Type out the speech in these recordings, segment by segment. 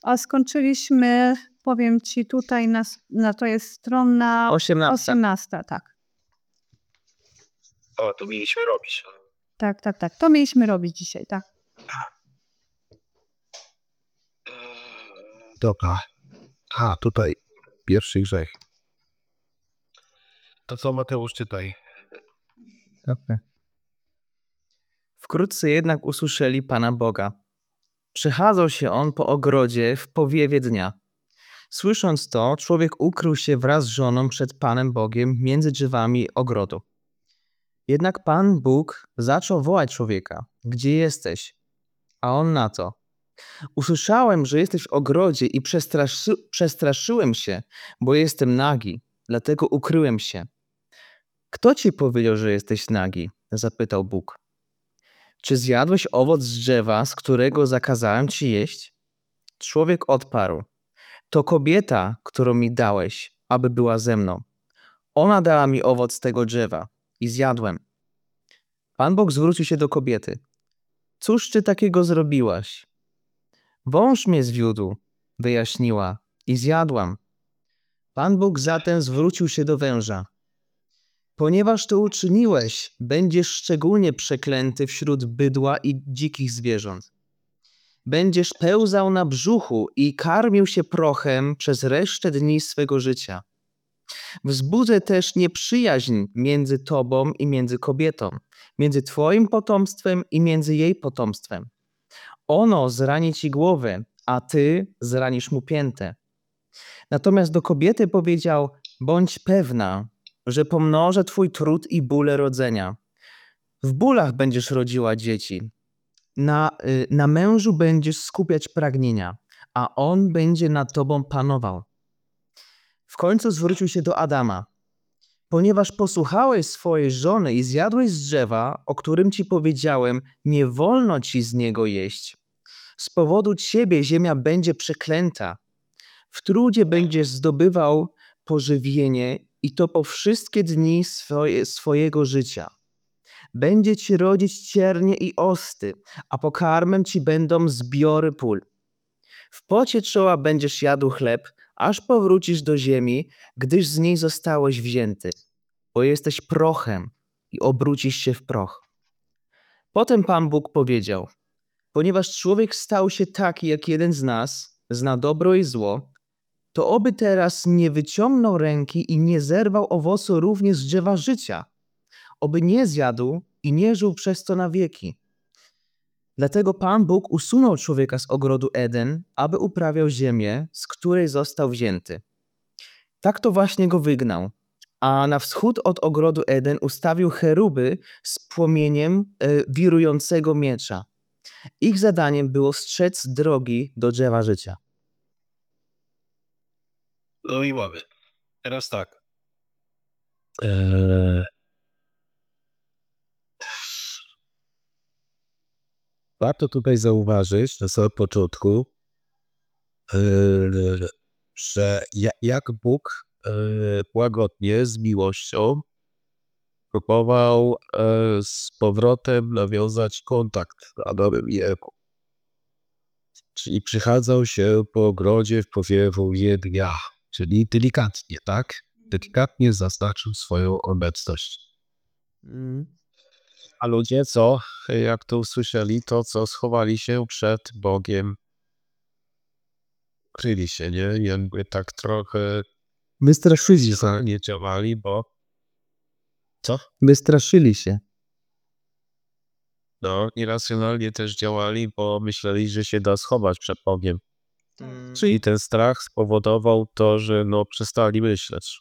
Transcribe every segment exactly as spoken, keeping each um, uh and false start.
A skończyliśmy, powiem ci tutaj, na, s- na to jest strona osiemnasta. osiemnasta, tak. O, tu mieliśmy robić. Tak, tak, tak. To mieliśmy robić dzisiaj, tak. Dobra. A, tutaj pierwszy grzech. To co, Mateusz, czytaj. Dobra. Wkrótce jednak usłyszeli Pana Boga. Przechadzał się on po ogrodzie w powiewie dnia. Słysząc to, człowiek ukrył się wraz z żoną przed Panem Bogiem między drzewami ogrodu. Jednak Pan Bóg zaczął wołać człowieka: gdzie jesteś? A on na to: usłyszałem, że jesteś w ogrodzie i przestraszy, przestraszyłem się, bo jestem nagi, dlatego ukryłem się. Kto ci powiedział, że jesteś nagi? Zapytał Bóg. Czy zjadłeś owoc z drzewa, z którego zakazałem ci jeść? Człowiek odparł: to kobieta, którą mi dałeś, aby była ze mną. Ona dała mi owoc tego drzewa i zjadłem. Pan Bóg zwrócił się do kobiety: cóż ty takiego zrobiłaś? Wąż mnie zwiódł, wyjaśniła, i zjadłam. Pan Bóg zatem zwrócił się do węża: ponieważ to uczyniłeś, będziesz szczególnie przeklęty wśród bydła i dzikich zwierząt. Będziesz pełzał na brzuchu i karmił się prochem przez resztę dni swego życia. Wzbudzę też nieprzyjaźń między tobą i między kobietą, między twoim potomstwem i między jej potomstwem. Ono zrani ci głowę, a ty zranisz mu piętę. Natomiast do kobiety powiedział: bądź pewna, że pomnożę twój trud i bóle rodzenia. W bólach będziesz rodziła dzieci. Na, y, na mężu będziesz skupiać pragnienia, a on będzie nad tobą panował. W końcu zwrócił się do Adama: ponieważ posłuchałeś swojej żony i zjadłeś z drzewa, o którym ci powiedziałem, nie wolno ci z niego jeść. Z powodu ciebie ziemia będzie przeklęta. W trudzie będziesz zdobywał pożywienie i to po wszystkie dni swoje, swojego życia. Będzie ci rodzić ciernie i osty, a pokarmem ci będą zbiory pól. W pocie czoła będziesz jadł chleb, aż powrócisz do ziemi, gdyż z niej zostałeś wzięty, bo jesteś prochem i obrócisz się w proch. Potem Pan Bóg powiedział: ponieważ człowiek stał się taki jak jeden z nas, zna dobro i zło, to oby teraz nie wyciągnął ręki i nie zerwał owocu również z drzewa życia, oby nie zjadł i nie żył przez to na wieki. Dlatego Pan Bóg usunął człowieka z ogrodu Eden, aby uprawiał ziemię, z której został wzięty. Tak to właśnie go wygnał, a na wschód od ogrodu Eden ustawił cheruby z płomieniem e, wirującego miecza. Ich zadaniem było strzec drogi do drzewa życia. No i mamy. Teraz tak. Eee... Warto tutaj zauważyć na samym początku, eee, że ja- jak Bóg eee, łagodnie, z miłością próbował eee, z powrotem nawiązać kontakt z Adamem i Ewą. Czyli przychadzał się po ogrodzie w powiewu dnia, czyli delikatnie, tak? Delikatnie zaznaczył swoją obecność. Mm. A ludzie co? Jak to usłyszeli, to co? Schowali się przed Bogiem. Kryli się, nie? Jakby tak trochę Wystraszyli się. nie działali, bo co? Wystraszyli się. No, irracjonalnie też działali, bo myśleli, że się da schować przed Bogiem. Mm. Czyli ten strach spowodował to, że no przestali myśleć.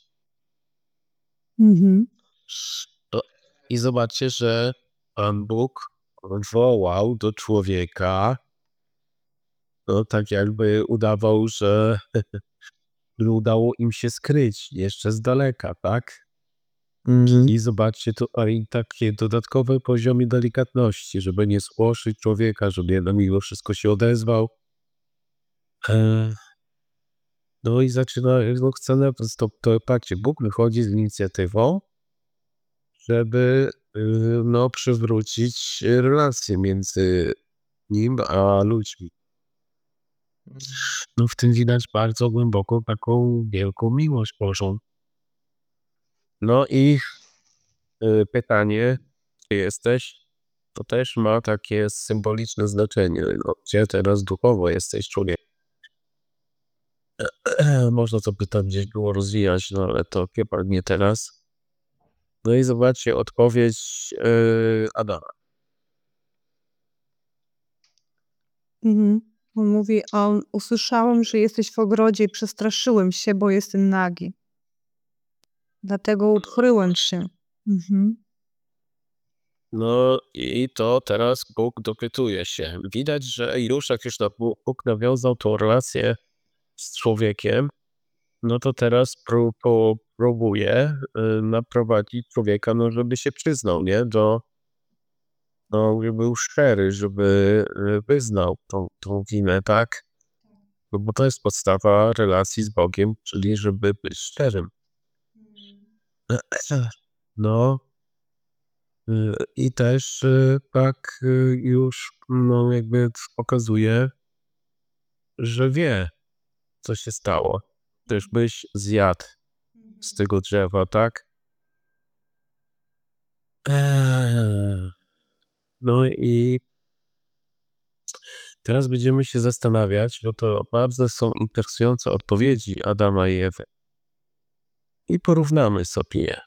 Mhm. No, i zobaczcie, że Pan Bóg wołał do człowieka, no tak jakby udawał, że udało im się skryć jeszcze z daleka, tak? Mhm. I zobaczcie, to i takie dodatkowe poziomy delikatności, żeby nie spłoszyć człowieka, żeby jednak mimo wszystko się odezwał. E, No i zaczyna, no chce, to, to patrzcie, Bóg wychodzi z inicjatywą, żeby y, no, przywrócić relacje między nim a ludźmi. No w tym widać bardzo głęboką, taką wielką miłość Bożą. No i y, pytanie, gdzie jesteś, to też ma takie symboliczne znaczenie. No, gdzie teraz duchowo jesteś, człowiek? Można to pytanie gdzieś było rozwijać, no ale to chyba nie teraz. No i zobaczcie odpowiedź yy, Adama. Mhm. On mówi, on usłyszałem, że jesteś w ogrodzie i przestraszyłem się, bo jestem nagi. Dlatego ukryłem się. Mhm. No i to teraz Bóg dopytuje się. Widać, że już jak już na- Bóg nawiązał tą relację z człowiekiem, no to teraz pró po- próbuje y, naprowadzić człowieka, no żeby się przyznał, nie? Do, no, żeby był szczery, żeby y, wyznał tą, tą winę, tak? No bo to jest podstawa relacji z Bogiem, czyli żeby być szczerym. No y, i też y, tak y, już no jakby pokazuje, że wie, co się stało. Też byś zjadł z tego drzewa, tak? Eee. No i teraz będziemy się zastanawiać, bo to bardzo są interesujące odpowiedzi Adama i Ewy. I porównamy sobie je.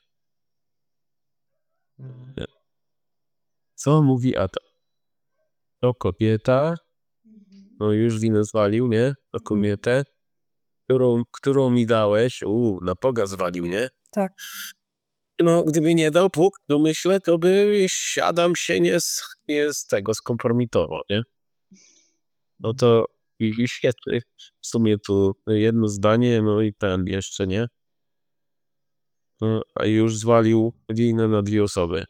Co mówi Adam? To kobieta, no już winę zwalił, nie? To kobietę, którą, którą mi dałeś, u, na Boga zwalił, nie? Tak. No, gdyby nie dał Bóg, to myślę, to by Adam się nie z, nie z tego skompromitował, nie? No to i, i świetnie. W sumie tu jedno zdanie, no i ten jeszcze, nie? No, a już zwalił winę na dwie osoby.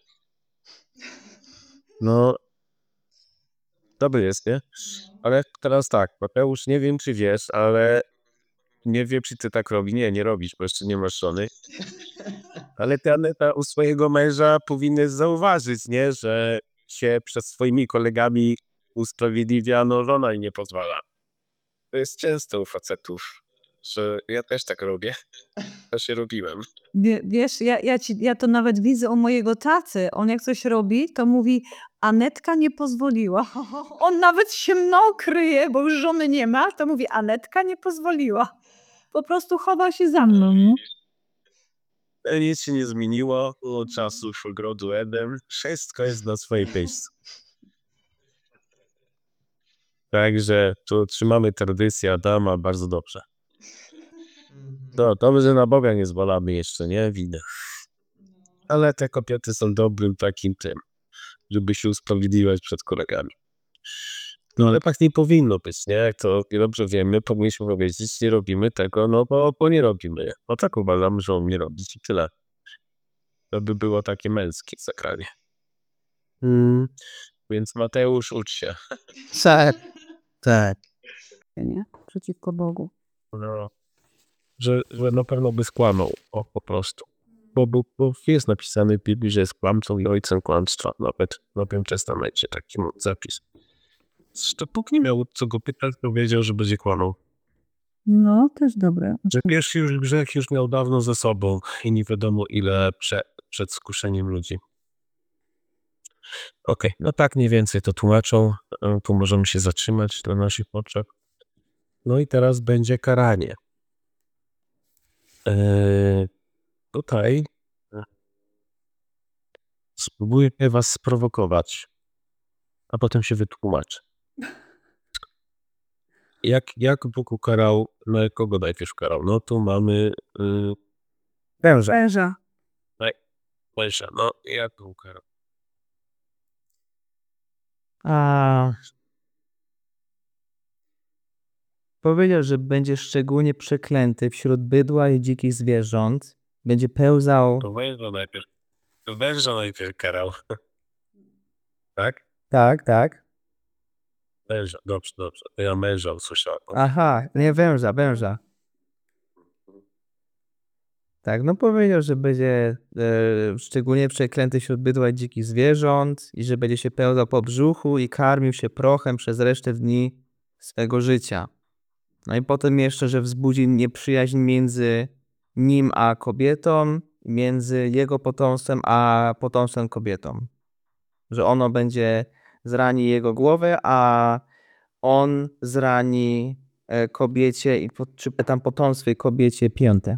No, dobry jest, nie? Ale teraz tak, Mateusz, nie wiem, czy wiesz, ale nie wiem, czy ty tak robi. Nie, nie robisz, bo jeszcze nie masz żony. Ale ty, Aneta, u swojego męża powinnaś zauważyć, nie? Że się przed swoimi kolegami usprawiedliwia, no żona jej nie pozwala. To jest często u facetów, że ja też tak robię. Też się robiłem. Wie, wiesz, ja, ja, ci, ja to nawet widzę u mojego taty. On jak coś robi, to mówi, Anetka nie pozwoliła. On nawet się mną kryje, bo już żony nie ma, to mówi, Anetka nie pozwoliła. Po prostu chowa się za mną. Nie? E, Nic się nie zmieniło od czasów ogrodu Eden. Wszystko jest na swojej miejscu. Także tu trzymamy tradycję Adama bardzo dobrze. To dobrze, że na Boga nie zwalamy jeszcze, nie? Winę. Ale te kobiety są dobrym takim tym, żeby się usprawiedliwiać przed kolegami. No ale tak nie powinno być, nie? Jak to dobrze wiemy, powinniśmy powiedzieć, nie robimy tego, no bo, bo nie robimy. No tak uważam, że on nie robić i tyle. To by było takie męskie zagranie. Mm, więc Mateusz, ucz się. Tak, tak. Nie? Przeciwko Bogu. No, że, że na pewno by skłamał, o, po prostu. Bo, bo, bo jest napisane w Biblii, że jest kłamcą i ojcem kłamstwa. Nawet w Nowym Testamencie taki zapis. Zresztą Bóg nie miał co go pytać, to wiedział, że będzie kłamał. No, też dobre. Że pierwszy już grzech już miał dawno ze sobą i nie wiadomo ile prze, przed skuszeniem ludzi. Okej, no tak mniej więcej to tłumaczą. E, Tu możemy się zatrzymać na naszych oczach. No i teraz będzie karanie. Eee, tutaj e, spróbuję was sprowokować, a potem się wytłumaczę. Jak, jak Bóg ukarał, no kogo najpierw karał? No tu mamy y, Węża. Węża. Mojżesza. No jak go ukarał? A... Powiedział, że będzie szczególnie przeklęty wśród bydła i dzikich zwierząt. Będzie pełzał... To węża najpierw. To węża najpierw karał. Tak? Tak, tak. Męża, dobrze, dobrze. To ja męża usłyszałem. Aha, nie węża, węża. Tak, no powiedział, że będzie e, szczególnie przeklęty wśród bydła i dzikich zwierząt i że będzie się pełzał po brzuchu i karmił się prochem przez resztę dni swego życia. No i potem jeszcze, że wzbudzi nieprzyjaźń między nim a kobietą, między jego potomstwem a potomstwem kobietą. Że ono będzie zrani jego głowę, a on zrani e, kobiecie, i po- czy tam potomstwie kobiecie piętę.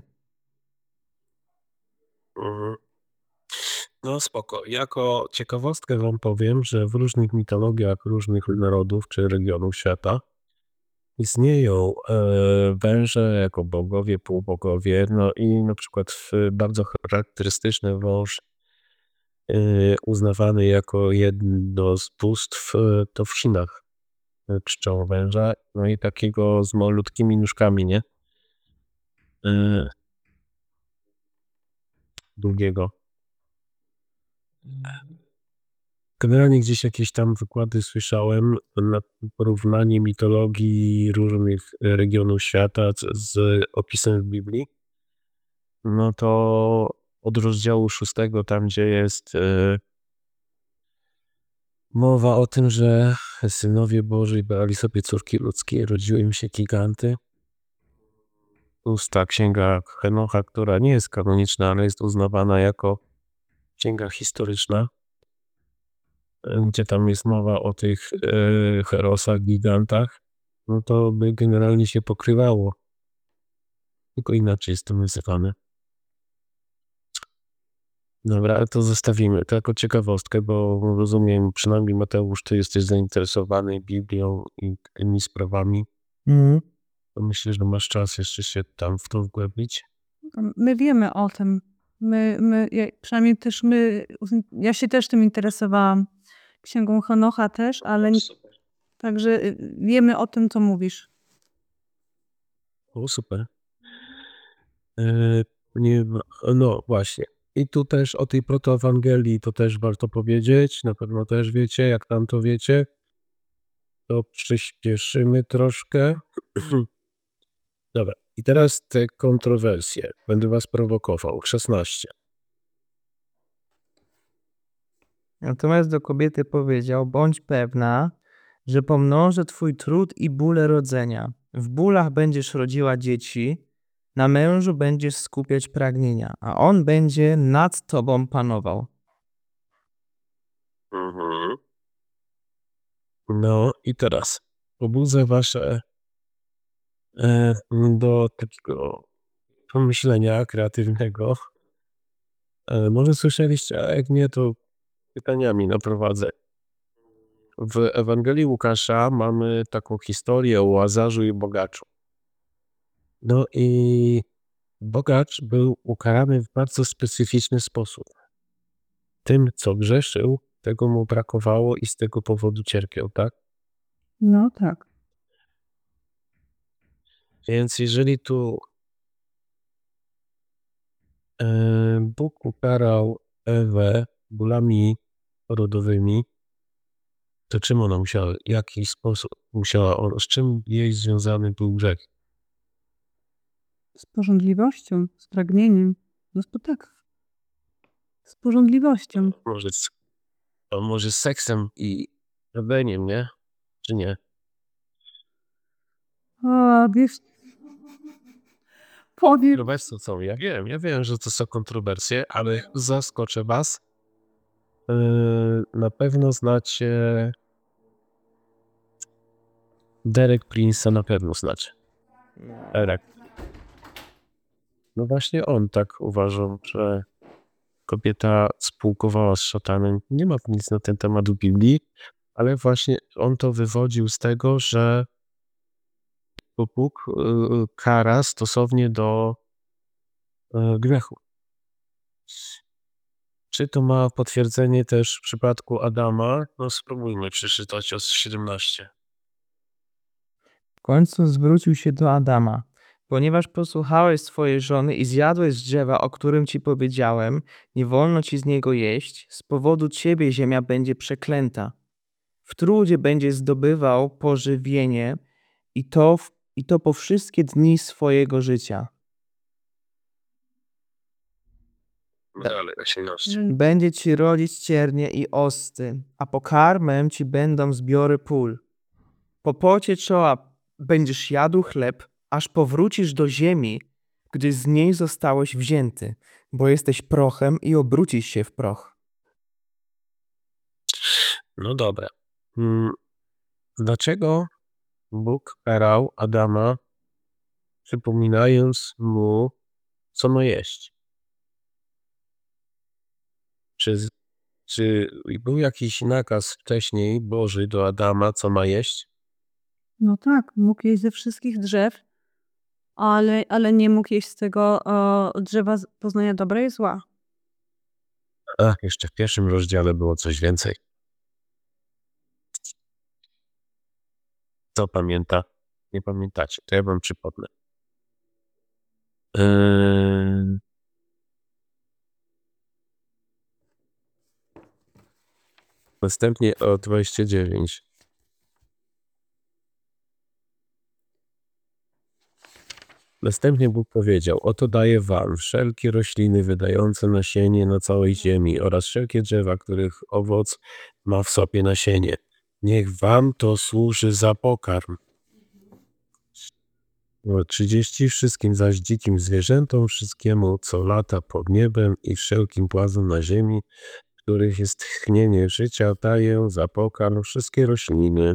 Mhm. No spoko. Jako ciekawostkę wam powiem, że w różnych mitologiach różnych narodów czy regionów świata istnieją e, węże jako bogowie, półbogowie, no i na przykład w, bardzo charakterystyczny wąż e, uznawany jako jedno z bóstw e, to w Chinach e, czczą węża, no i takiego z malutkimi nóżkami, nie? E, długiego. Generalnie gdzieś jakieś tam wykłady słyszałem na porównanie mitologii różnych regionów świata z, z opisem w Biblii. No to od rozdziału szóstego, tam gdzie jest e, mowa o tym, że synowie Boży brali sobie córki ludzkie, rodziły im się giganty. Szósta księga Henocha, która nie jest kanoniczna, ale jest uznawana jako księga historyczna, gdzie tam jest mowa o tych e, herosach, gigantach, no to by generalnie się pokrywało. Tylko inaczej jest to nazywane. Dobra, ale to zostawimy. To jako ciekawostkę, bo rozumiem, przynajmniej Mateusz, ty jesteś zainteresowany Biblią i tymi sprawami. Mhm. To myślę, że masz czas jeszcze się tam w to wgłębić. My wiemy o tym. My, my, ja, przynajmniej też my, ja się też tym interesowałam. Księgą Henocha też, ale nie, także y, wiemy o tym, co mówisz. O, super. E, nie, no właśnie. I tu też o tej protoewangelii to też warto powiedzieć. Na pewno też wiecie, jak tam to wiecie. To przyspieszymy troszkę. Dobra. I teraz te kontrowersje. Będę was prowokował. szesnaście. Natomiast do kobiety powiedział: bądź pewna, że pomnożę twój trud i bóle rodzenia. W bólach będziesz rodziła dzieci, na mężu będziesz skupiać pragnienia, a on będzie nad tobą panował. Mhm. No i teraz pobudzę wasze e, do takiego pomyślenia kreatywnego. E, może słyszeliście, a jak nie, to pytaniami naprowadzę. W Ewangelii Łukasza mamy taką historię o Łazarzu i bogaczu. No i bogacz był ukarany w bardzo specyficzny sposób. Tym, co grzeszył, tego mu brakowało i z tego powodu cierpiał, tak? No tak. Więc jeżeli tu e, Bóg ukarał Ewę bólami porodowymi, to czym ona musiała, w jaki sposób musiała, on, z czym jej związany był grzech? Z pożądliwością, z pragnieniem. No to tak. Z pożądliwością. Może z, a może z seksem i robieniem, nie? Czy nie? O, wiesz, powiem. Kontrowersje są, ja wiem, ja wiem, że to są kontrowersje, ale zaskoczę was. Yy, na pewno znacie Derek Prince'a, na pewno znacie. Derek. No właśnie on tak uważał, że kobieta spółkowała z szatanem. Nie ma nic na ten temat w Biblii, ale właśnie on to wywodził z tego, że Bóg yy, kara stosownie do yy, grzechu. Czy to ma potwierdzenie też w przypadku Adama? No spróbujmy przeczytać od siedemnaście. W końcu zwrócił się do Adama. Ponieważ posłuchałeś swojej żony i zjadłeś z drzewa, o którym ci powiedziałem, nie wolno ci z niego jeść, z powodu ciebie ziemia będzie przeklęta. W trudzie będziesz zdobywał pożywienie i to, w, i to po wszystkie dni swojego życia. Dalej, osiemnaście. Będzie ci rodzić ciernie i osty, a pokarmem ci będą zbiory pól. Po pocie czoła będziesz jadł chleb, aż powrócisz do ziemi, gdyż z niej zostałeś wzięty, bo jesteś prochem i obrócisz się w proch. No dobra. Mm, Dlaczego Bóg karał Adama, przypominając mu, co ma jeść? Czy, z- czy był jakiś nakaz wcześniej Boży do Adama, co ma jeść? No tak, mógł jeść ze wszystkich drzew, ale, ale nie mógł jeść z tego e, drzewa z- poznania dobra i zła. A, jeszcze w pierwszym rozdziale było coś więcej. Co pamięta? Nie pamiętacie, to ja wam przypomnę. Yy... Następnie o dwadzieścia dziewięć. Następnie Bóg powiedział: oto daję wam wszelkie rośliny wydające nasienie na całej ziemi oraz wszelkie drzewa, których owoc ma w sobie nasienie. Niech wam to służy za pokarm. O trzydzieści wszystkim zaś dzikim zwierzętom, wszystkiemu, co lata pod niebem i wszelkim płazom na ziemi, których jest tchnienie życia, daję za pokarm wszystkie rośliny.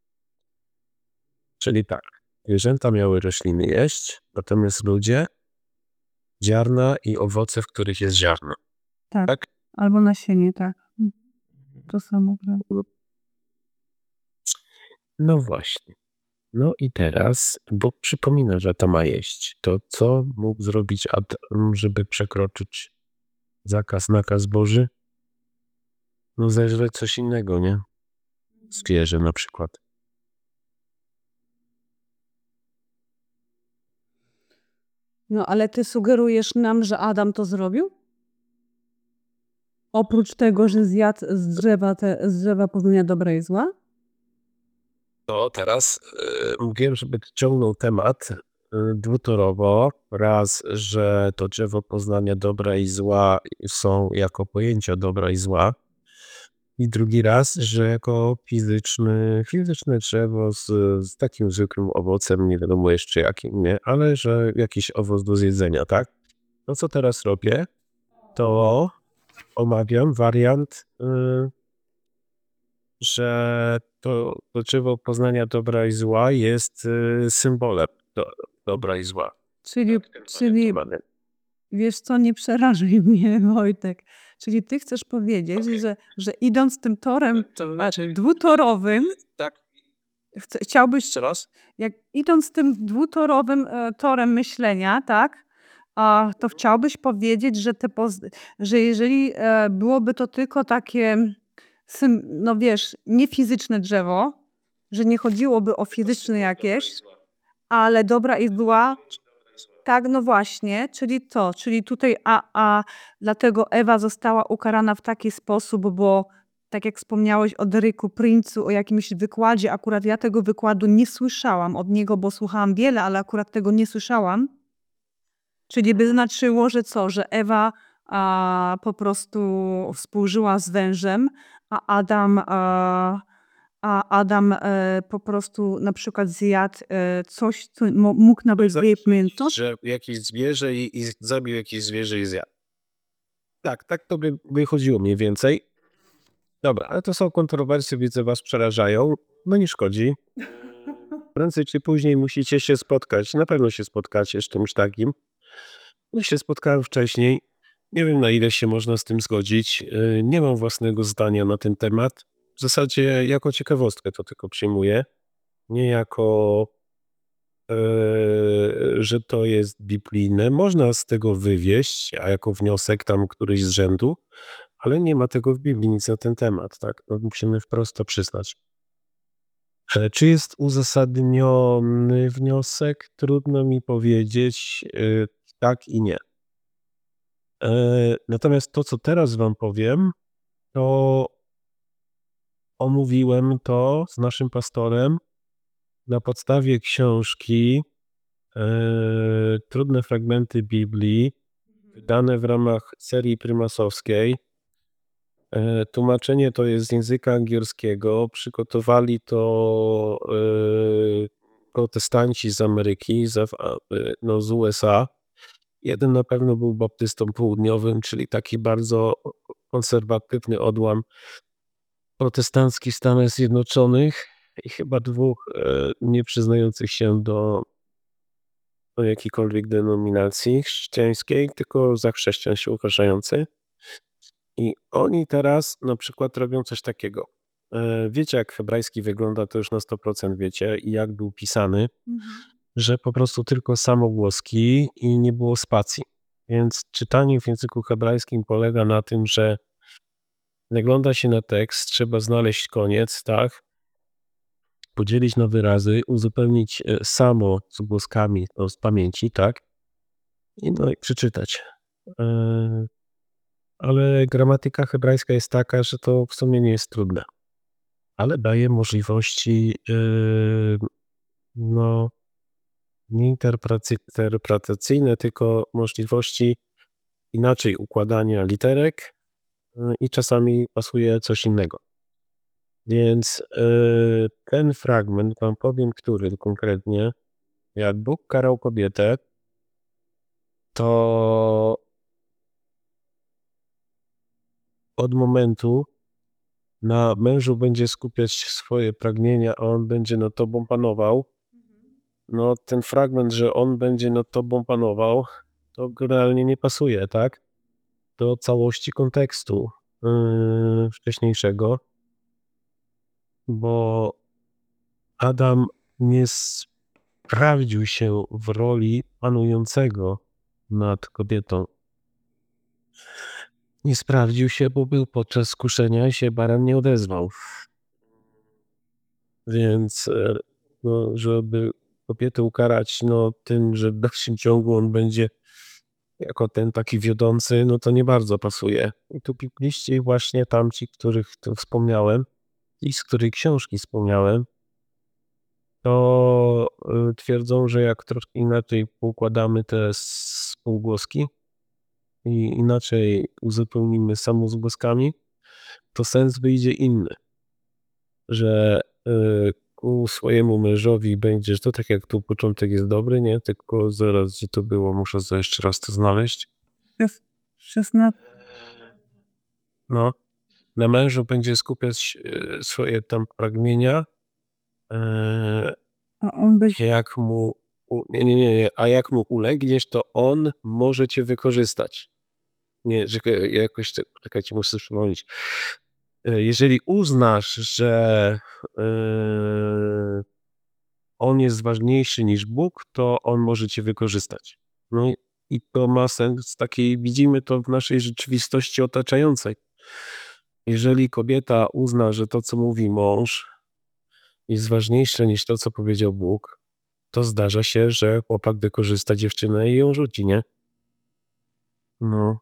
Czyli tak, zwierzęta miały rośliny jeść, natomiast ludzie ziarna i owoce, w których jest ziarno. Tak. Tak? Albo nasienie, tak. Mm. To samo, prawda? No właśnie. No i teraz Bóg przypomina, że to ma jeść. To co mógł zrobić Adam, żeby przekroczyć zakaz, nakaz Boży? No zeżreć coś innego, nie? Zwierzę na przykład. No ale ty sugerujesz nam, że Adam to zrobił? Oprócz tego, że zjadł z drzewa, te, z drzewa poznania dobra i zła? To teraz yy, mówiłem, żeby ciągnął temat yy, dwutorowo. Raz, że to drzewo poznania dobra i zła są jako pojęcia dobra i zła. I drugi raz, że jako fizyczny, fizyczne drzewo z, z takim zwykłym owocem, nie wiadomo jeszcze jakim, nie, ale że jakiś owoc do zjedzenia, tak? To co teraz robię, to omawiam wariant, y, że to, to drzewo poznania dobra i zła jest y, symbolem do, dobra i zła. Czyli, Tak, ten czyli wariant mamy. wiesz co, nie przerażaj mnie, Wojtek. Czyli ty chcesz powiedzieć, Okej. że, że idąc tym torem To e, znaczy, dwutorowym, tak, chce, chciałbyś, jeszcze raz? jak idąc tym dwutorowym e, torem myślenia, tak, a, to chciałbyś powiedzieć, że, te poz- że jeżeli e, byłoby to tylko takie, sym, no wiesz, nie fizyczne drzewo, że nie chodziłoby o fizyczne jakieś, ale dobra i zła, tak, no właśnie, czyli to, czyli tutaj, a, a dlatego Ewa została ukarana w taki sposób, bo tak jak wspomniałeś o Deryku Prince'u, o jakimś wykładzie, akurat ja tego wykładu nie słyszałam od niego, bo słuchałam wiele, ale akurat tego nie słyszałam. Czyli by znaczyło, że co, że Ewa a, po prostu współżyła z wężem, a Adam, a, a Adam e, po prostu na przykład zjadł e, coś, co mo- mógł nawet wypamiętać. Że jakieś zwierzę i, i zabił jakieś zwierzę i zjadł. Tak, tak to by wychodziło mniej więcej. Dobra, ale to są kontrowersje, widzę, was przerażają. No nie szkodzi. Prędzej czy później musicie się spotkać. Na pewno się spotkacie z czymś takim. No się spotkałem wcześniej. Nie wiem, na ile się można z tym zgodzić. Yy, Nie mam własnego zdania na ten temat. W zasadzie jako ciekawostkę to tylko przyjmuję. Nie jako, yy, że to jest biblijne. Można z tego wywieść, a jako wniosek tam któryś z rzędu, ale nie ma tego w Biblii nic na ten temat. Tak? No, musimy wprost to przyznać. E, Czy jest uzasadniony wniosek? Trudno mi powiedzieć. e, Tak i nie. E, Natomiast to, co teraz wam powiem, to omówiłem to z naszym pastorem na podstawie książki e, Trudne fragmenty Biblii, wydane w ramach serii prymasowskiej. E, Tłumaczenie to jest z języka angielskiego. Przygotowali to e, protestanci z Ameryki, z, Af- y, no, z U S A. Jeden na pewno był baptystą południowym, czyli taki bardzo konserwatywny odłam protestancki w Stanach Zjednoczonych i chyba dwóch e, nie przyznających się do, do jakiejkolwiek denominacji chrześcijańskiej, tylko za chrześcijan się uważający. I oni teraz na przykład robią coś takiego. E, Wiecie, jak hebrajski wygląda, to już na sto procent wiecie, i jak był pisany, że po prostu tylko samogłoski i nie było spacji. Więc czytanie w języku hebrajskim polega na tym, że zagląda się na tekst, trzeba znaleźć koniec, tak? Podzielić na wyrazy, uzupełnić e, samo z głoskami no, z pamięci, tak? I no i przeczytać. E, Ale gramatyka hebrajska jest taka, że to w sumie nie jest trudne. Ale daje możliwości e, no nie interpretacy- interpretacyjne, tylko możliwości inaczej układania literek e, i czasami pasuje coś innego. Więc e, ten fragment, wam powiem, który konkretnie, jak Bóg karał kobietę, to od momentu na mężu będzie skupiać swoje pragnienia, a on będzie nad tobą panował. No ten fragment, że on będzie nad tobą panował, to realnie nie pasuje, tak? Do całości kontekstu yy, wcześniejszego, bo Adam nie sprawdził się w roli panującego nad kobietą. Nie sprawdził się, bo był podczas skuszenia i się baran nie odezwał. Więc e, no, żeby kobietę ukarać no, tym, że w dalszym ciągu on będzie jako ten taki wiodący, no to nie bardzo pasuje. I tu bibliści właśnie tamci, których tu wspomniałem i z której książki wspomniałem, to y, twierdzą, że jak troszkę inaczej poukładamy te spółgłoski i inaczej uzupełnimy samozgłoskami, to sens wyjdzie inny. Że y, ku swojemu mężowi będziesz, to tak jak tu początek jest dobry, nie? Tylko zaraz, gdzie to było, muszę sobie jeszcze raz to znaleźć. szesnaście. No, na mężu będzie skupiać y, swoje tam pragnienia, y, A on by jak mu, u, nie, nie, nie, nie, a jak mu ulegniesz, to on może cię wykorzystać. Nie, że jakoś, te- czekajcie, muszę przypomnieć. Y, Jeżeli uznasz, że y, on jest ważniejszy niż Bóg, to on może cię wykorzystać. No i- i to ma sens taki, widzimy to w naszej rzeczywistości otaczającej. Jeżeli kobieta uzna, że to, co mówi mąż, jest ważniejsze niż to, co powiedział Bóg, to zdarza się, że chłopak wykorzysta dziewczynę i ją rzuci, nie? No.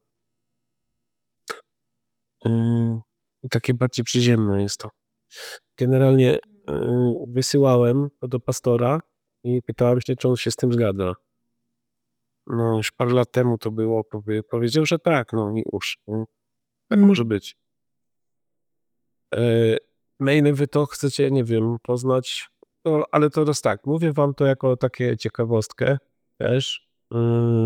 Yy, i takie bardziej przyziemne jest to. Generalnie yy, wysyłałem to do pastora i pytałem się, czy on się z tym zgadza. No, już parę lat temu to było, powie- powiedział, że tak, no i już. No, tak Mm. może być. E, na ile wy to chcecie, nie wiem, poznać, to, ale to jest tak, mówię wam to jako takie ciekawostkę też, yy,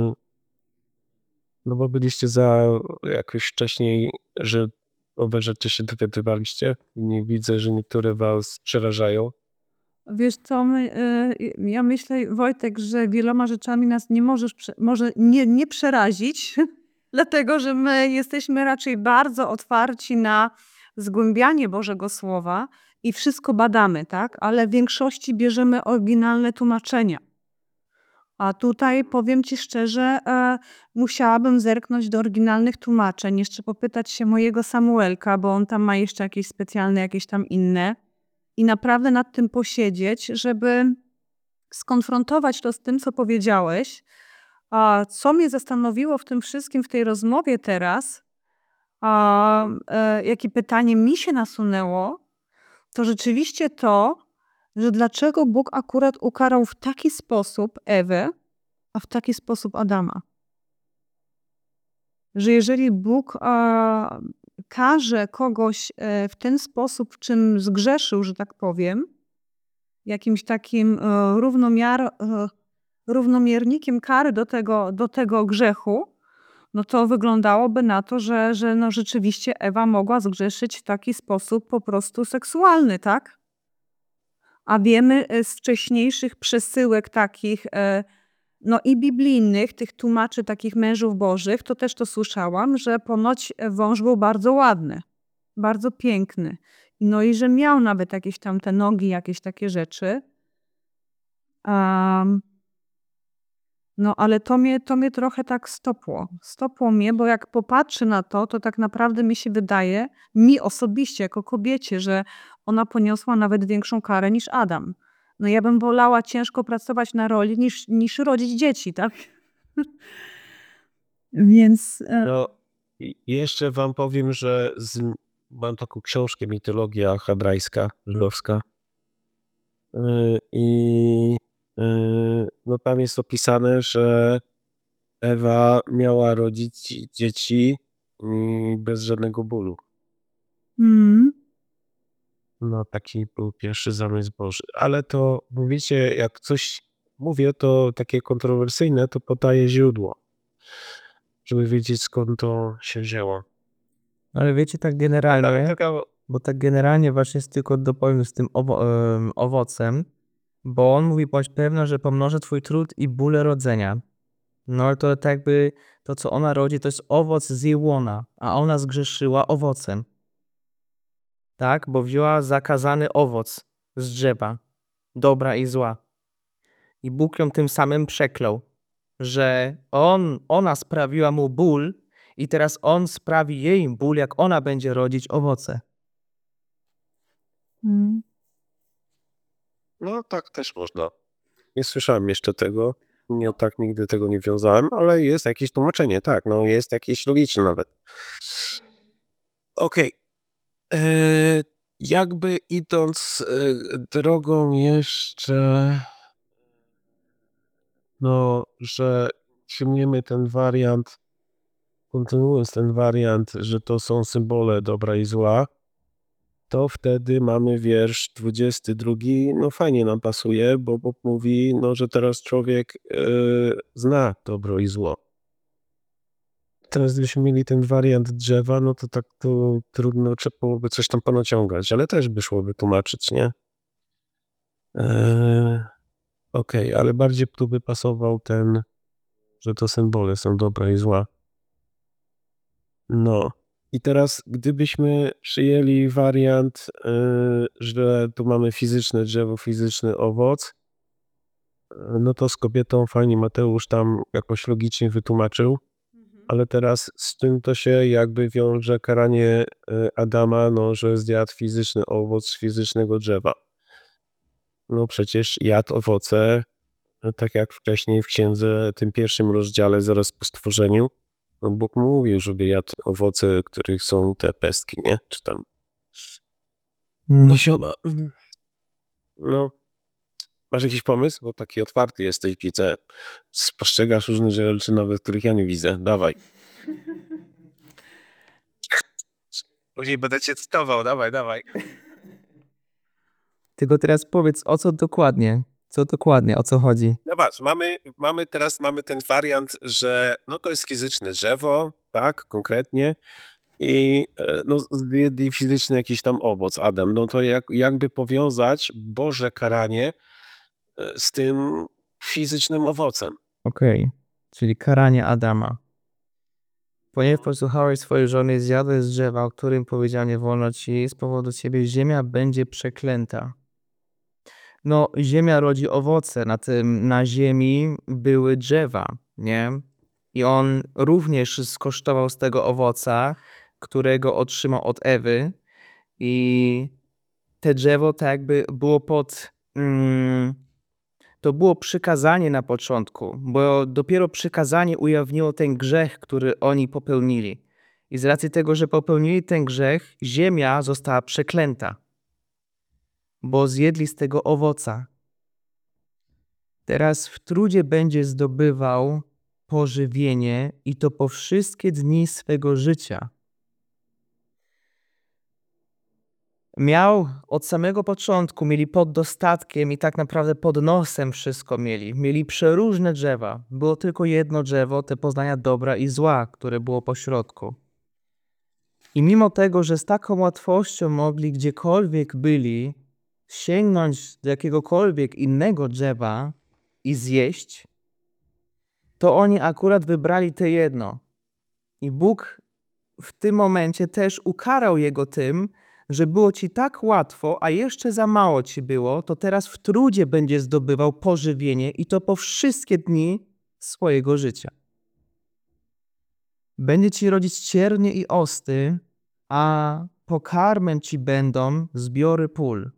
no bo byliście za jakoś wcześniej, że owe rzeczy się dowiadywaliście i nie widzę, że niektóre was przerażają. Wiesz co, my, y, ja myślę, Wojtek, że wieloma rzeczami nas nie możesz, prze- może nie, nie przerazić, dlatego że my jesteśmy raczej bardzo otwarci na zgłębianie Bożego Słowa i wszystko badamy, tak? Ale w większości bierzemy oryginalne tłumaczenia. A tutaj powiem ci szczerze, e, musiałabym zerknąć do oryginalnych tłumaczeń, jeszcze popytać się mojego Samuelka, bo on tam ma jeszcze jakieś specjalne, jakieś tam inne. I naprawdę nad tym posiedzieć, żeby skonfrontować to z tym, co powiedziałeś. A co mnie zastanowiło w tym wszystkim, w tej rozmowie teraz, a, e, jakie pytanie mi się nasunęło, to rzeczywiście to, że dlaczego Bóg akurat ukarał w taki sposób Ewę, a w taki sposób Adama. Że jeżeli Bóg a, karze kogoś e, w ten sposób, w czym zgrzeszył, że tak powiem, jakimś takim e, równomiar, e, równomiernikiem kary do tego, do tego grzechu, no to wyglądałoby na to, że, że no rzeczywiście Ewa mogła zgrzeszyć w taki sposób po prostu seksualny, tak? A wiemy e, z wcześniejszych przesyłek takich, e, no i biblijnych, tych tłumaczy takich mężów bożych, to też to słyszałam, że ponoć wąż był bardzo ładny, bardzo piękny. No i że miał nawet jakieś tam te nogi, jakieś takie rzeczy. Am, no ale to mnie, to mnie trochę tak stopło. Stopło mnie, bo jak popatrzy na to, to tak naprawdę mi się wydaje, mi osobiście jako kobiecie, że ona poniosła nawet większą karę niż Adam. No ja bym wolała ciężko pracować na roli niż, niż rodzić dzieci, tak? Więc e, No i jeszcze wam powiem, że z, mam taką książkę Mitologia hebrajska, żydowska. Yy, I yy, no tam jest opisane, że Ewa miała rodzić dzieci yy, bez żadnego bólu. mm, No taki był pierwszy zamysł Boży. Ale to mówicie, jak coś mówię, to takie kontrowersyjne, to podaję źródło, żeby wiedzieć, skąd to się wzięło. Ale wiecie, tak generalnie, bo tak generalnie właśnie jest tylko dopowiem z tym owo- em, owocem, bo on mówi, bądź pewna, że pomnożę twój trud i bóle rodzenia. No ale to tak jakby to, co ona rodzi, to jest owoc z jej łona, a ona zgrzeszyła owocem. Tak? Bo wzięła zakazany owoc z drzewa, dobra i zła. I Bóg ją tym samym przeklął, że on, ona sprawiła mu ból i teraz on sprawi jej ból, jak ona będzie rodzić owoce. mm. No tak też można. Nie słyszałem jeszcze tego. Nie, tak nigdy tego nie wiązałem, ale jest jakieś tłumaczenie, tak, no jest jakieś logiczne nawet. Okej. Eee, Jakby idąc e, drogą jeszcze, no, że przyjmiemy ten wariant, kontynuując ten wariant, że to są symbole dobra i zła, to wtedy mamy wiersz dwudziesty drugi, no fajnie nam pasuje, bo Bóg mówi, no, że teraz człowiek e, zna dobro i zło. Teraz gdybyśmy mieli ten wariant drzewa, no to tak to trudno, trzeba byłoby coś tam ponaciągać, ale też by szło wytłumaczyć, nie? Eee, Okej, ale bardziej tu by pasował ten, że to symbole są dobra i zła. No. I teraz gdybyśmy przyjęli wariant, e, że tu mamy fizyczne drzewo, fizyczny owoc, e, no to z kobietą fajnie Mateusz tam jakoś logicznie wytłumaczył. Ale teraz z czym to się jakby wiąże karanie e, Adama, no, że zjadł fizyczny owoc z fizycznego drzewa? No przecież jadł owoce, e, tak jak wcześniej w księdze, tym pierwszym rozdziale zaraz po stworzeniu. No Bóg mu mówił, żeby jadł owoce, których są te pestki, nie? Czy tam nasiona. No, masz jakiś pomysł? Bo taki otwarty jesteś, widzę. Spostrzegasz różne rzeczy, nawet których ja nie widzę. Dawaj. Później będę cię cytował, dawaj, dawaj. Tylko teraz powiedz, o co dokładnie? Co dokładnie, o co chodzi? No patrz, mamy, mamy teraz mamy ten wariant, że no to jest fizyczne drzewo, tak, konkretnie. I e, no, zjedli fizyczny jakiś tam owoc, Adam. No to jak, jakby powiązać Boże karanie e, z tym fizycznym owocem. Okej, czyli karanie Adama. Ponieważ posłuchałeś swojej żony i zjadłeś z drzewa, o którym powiedział nie wolno ci, z powodu ciebie ziemia będzie przeklęta. No, ziemia rodzi owoce, na tym, na ziemi były drzewa, nie? I on również skosztował z tego owoca, którego otrzymał od Ewy i te drzewo tak jakby było pod... Mm, to było przykazanie na początku, bo dopiero przykazanie ujawniło ten grzech, który oni popełnili. I z racji tego, że popełnili ten grzech, ziemia została przeklęta, bo zjedli z tego owoca. Teraz w trudzie będzie zdobywał pożywienie i to po wszystkie dni swego życia. Miał od samego początku, mieli pod dostatkiem i tak naprawdę pod nosem wszystko mieli. Mieli przeróżne drzewa. Było tylko jedno drzewo, te poznania dobra i zła, które było po środku. I mimo tego, że z taką łatwością mogli gdziekolwiek byli sięgnąć do jakiegokolwiek innego drzewa i zjeść, to oni akurat wybrali te jedno. I Bóg w tym momencie też ukarał jego tym, że było ci tak łatwo, a jeszcze za mało ci było, to teraz w trudzie będzie zdobywał pożywienie i to po wszystkie dni swojego życia. Będzie ci rodzić ciernie i osty, a pokarmem ci będą zbiory pól.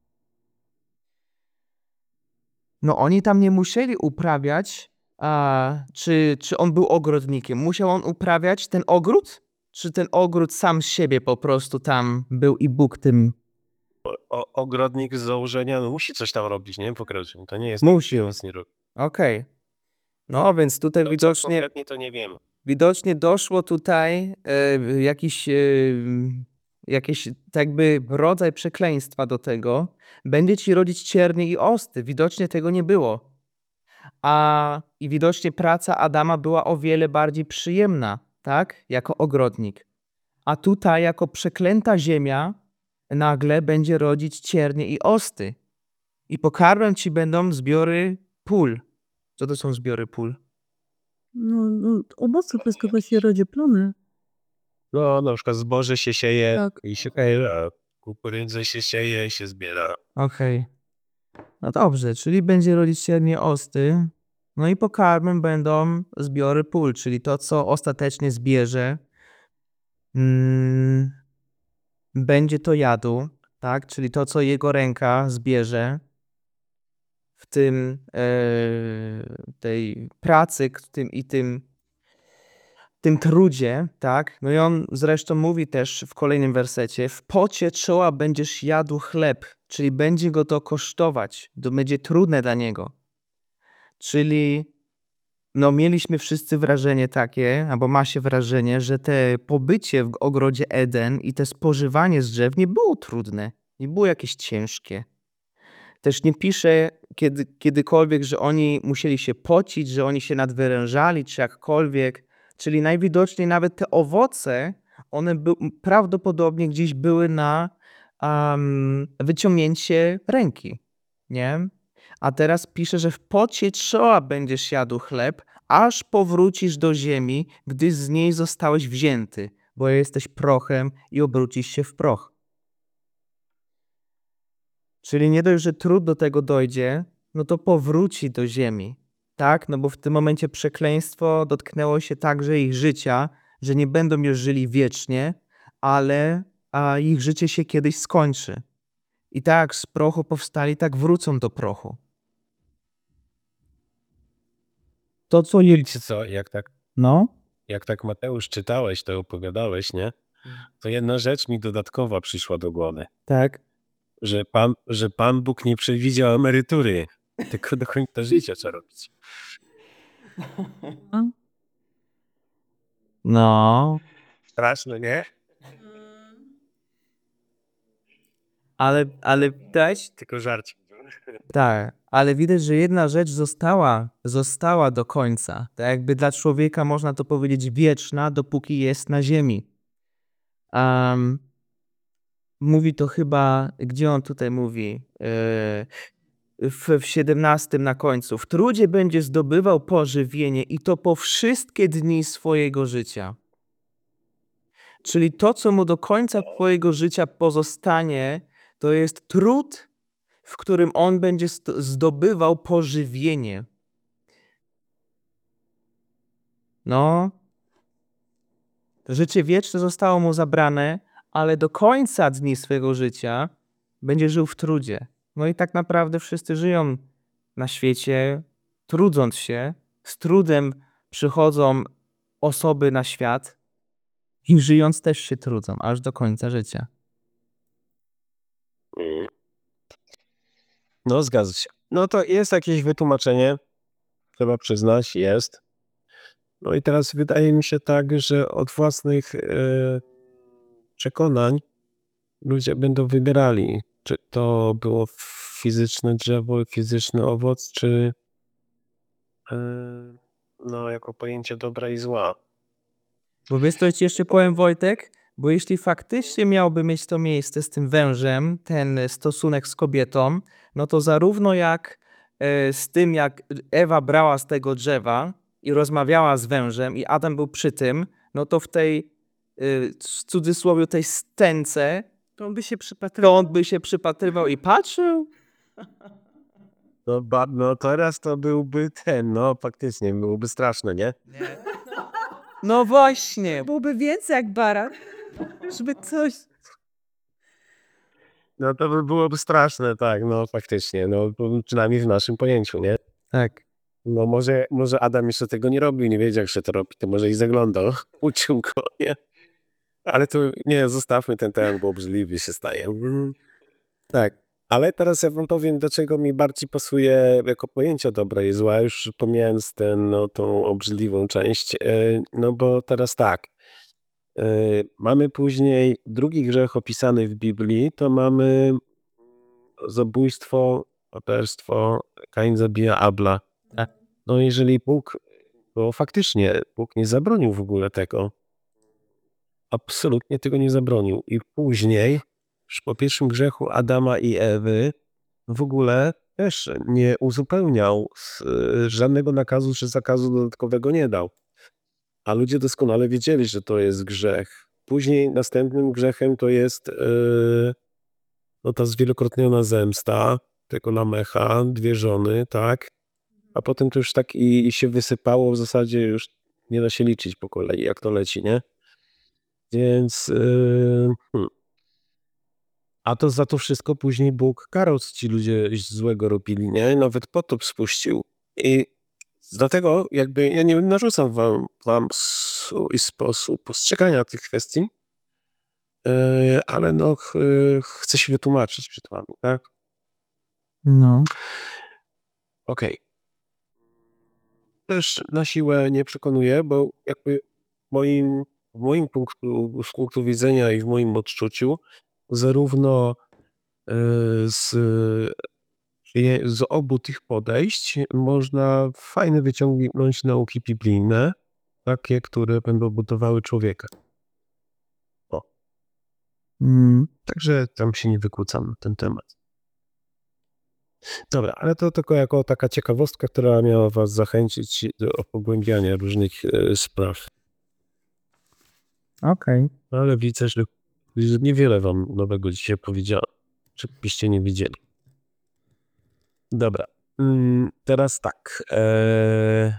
No oni tam nie musieli uprawiać, a, czy, czy on był ogrodnikiem. Musiał on uprawiać ten ogród? Czy ten ogród sam z siebie po prostu tam był i Bóg tym O, ogrodnik z założenia no, musi coś tam robić, nie? Pokroczył. To nie jest... musi? Nic nie robi. Okej. No więc tutaj To, co widocznie, konkretnie to nie wiemy. widocznie doszło tutaj e, jakiś, e, jakiś tak jakby rodzaj przekleństwa do tego. Będzie ci rodzić ciernie i osty. Widocznie tego nie było. A i widocznie praca Adama była o wiele bardziej przyjemna, tak? Jako ogrodnik. A tutaj jako przeklęta ziemia nagle będzie rodzić ciernie i osty. I pokarmem ci będą zbiory pól. Co to są zbiory pól? No, no owoce pyskowe się rodzi plony. No, na przykład zboże się sieje Tak. i się kaje, kukurydzę się sieje i się zbiera. Okej. No dobrze, czyli będzie rodzić ciernie osty. No i pokarmem będą zbiory pól, czyli to, co ostatecznie zbierze, mm, będzie to jadł, tak? Czyli to, co jego ręka zbierze w tym e, tej pracy w tym, i tym, tym trudzie, tak? No i on zresztą mówi też w kolejnym wersecie, w pocie czoła będziesz jadł chleb, czyli będzie go to kosztować, to będzie trudne dla niego. Czyli no mieliśmy wszyscy wrażenie takie, albo ma się wrażenie, że te pobycie w ogrodzie Eden i te spożywanie z drzew nie było trudne, nie było jakieś ciężkie. Też nie pisze kiedy, kiedykolwiek, że oni musieli się pocić, że oni się nadwyrężali, czy jakkolwiek. Czyli najwidoczniej nawet te owoce, one by, prawdopodobnie gdzieś były na um, wyciągnięcie ręki, nie? A teraz pisze, że w pocie czoła będziesz jadł chleb, aż powrócisz do ziemi, gdy z niej zostałeś wzięty, bo jesteś prochem i obrócisz się w proch. Czyli nie dość, że trud do tego dojdzie, no to powróci do ziemi, tak? No bo w tym momencie przekleństwo dotknęło się także ich życia, że nie będą już żyli wiecznie, ale a ich życie się kiedyś skończy. I tak z prochu powstali, tak wrócą do prochu. To co je... Wiecie co, jak tak, No? jak tak Mateusz czytałeś, to opowiadałeś, nie? To jedna rzecz mi dodatkowa przyszła do głowy. Tak. Że Pan, że Pan Bóg nie przewidział emerytury, tylko do końca życia trzeba robić. No. Straszne, nie? Ale, ale widać, Tylko żarcik. tak, ale widać, że jedna rzecz została, została do końca. Tak jakby dla człowieka można to powiedzieć wieczna, dopóki jest na ziemi. Um, mówi to chyba, gdzie on tutaj mówi? Yy, w, w siedemnastym na końcu. W trudzie będzie zdobywał pożywienie i to po wszystkie dni swojego życia. Czyli to, co mu do końca swojego życia pozostanie, to jest trud, w którym on będzie st- zdobywał pożywienie. No, życie wieczne zostało mu zabrane, ale do końca dni swojego życia będzie żył w trudzie. No i tak naprawdę wszyscy żyją na świecie, trudząc się. Z trudem przychodzą osoby na świat i żyjąc też się trudzą, aż do końca życia. No, zgadza się. No to jest jakieś wytłumaczenie, trzeba przyznać, jest. No i teraz wydaje mi się tak, że od własnych e, przekonań ludzie będą wybierali, czy to było fizyczne drzewo, fizyczny owoc, czy e, no, jako pojęcie dobra i zła. Bo wiesz, co ci jeszcze powiem, Wojtek? Bo jeśli faktycznie miałby mieć to miejsce z tym wężem, ten stosunek z kobietą, no to zarówno jak e, z tym, jak Ewa brała z tego drzewa i rozmawiała z wężem i Adam był przy tym, no to w tej, e, w cudzysłowie, tej scence, To on by się to przypatrywał. on by się przypatrywał i patrzył. No, ba, no teraz to byłby ten, no faktycznie, byłoby straszne, nie? No właśnie. Byłoby więcej jak baran, żeby coś... No to by byłoby straszne, tak, no faktycznie, no to przynajmniej w naszym pojęciu, nie? Tak. No może, może Adam jeszcze tego nie robił, nie wiedział jak się to robi, to może i zaglądał, uczył go, nie? Ale to nie, zostawmy ten temat, bo obrzydliwy się staje. Mm. Tak, ale teraz ja wam powiem, do czego mi bardziej pasuje jako pojęcie dobra i zła, już pomijając ten, no, tą obrzydliwą część, e, no bo teraz tak, e, mamy później drugi grzech opisany w Biblii, to mamy zabójstwo, morderstwo, Kain zabija Abla. Tak. No jeżeli Bóg, bo faktycznie Bóg nie zabronił w ogóle tego. Absolutnie tego nie zabronił. I później, już po pierwszym grzechu Adama i Ewy, w ogóle też nie uzupełniał z, y, żadnego nakazu czy zakazu dodatkowego nie dał. A ludzie doskonale wiedzieli, że to jest grzech. Później następnym grzechem to jest yy, no ta zwielokrotniona zemsta tego Lamecha, dwie żony, tak? A potem to już tak i, i się wysypało, w zasadzie już nie da się liczyć po kolei, jak to leci, nie? Więc yy, hmm. A to za to wszystko później Bóg karał, co ci ludzie złego robili, nie? Nawet potop spuścił. I dlatego jakby ja nie narzucam wam, wam swój sposób postrzegania tych kwestii, yy, ale no ch, chcę się wytłumaczyć przed wami, tak? No. Okej. Też na siłę nie przekonuję, bo jakby moim, w moim punktu, z punktu widzenia i w moim odczuciu zarówno y, z, je- z obu tych podejść można fajnie wyciągnąć nauki biblijne, takie, które będą budowały człowieka. O. Mm. Także tam się nie wykłócam na ten temat. Dobra, ale to tylko jako taka ciekawostka, która miała was zachęcić do pogłębiania różnych e, spraw. Okej. Ale widzę, że, że niewiele wam nowego dzisiaj powiedziałem, żebyście nie widzieli. Dobra, mm, teraz tak. E,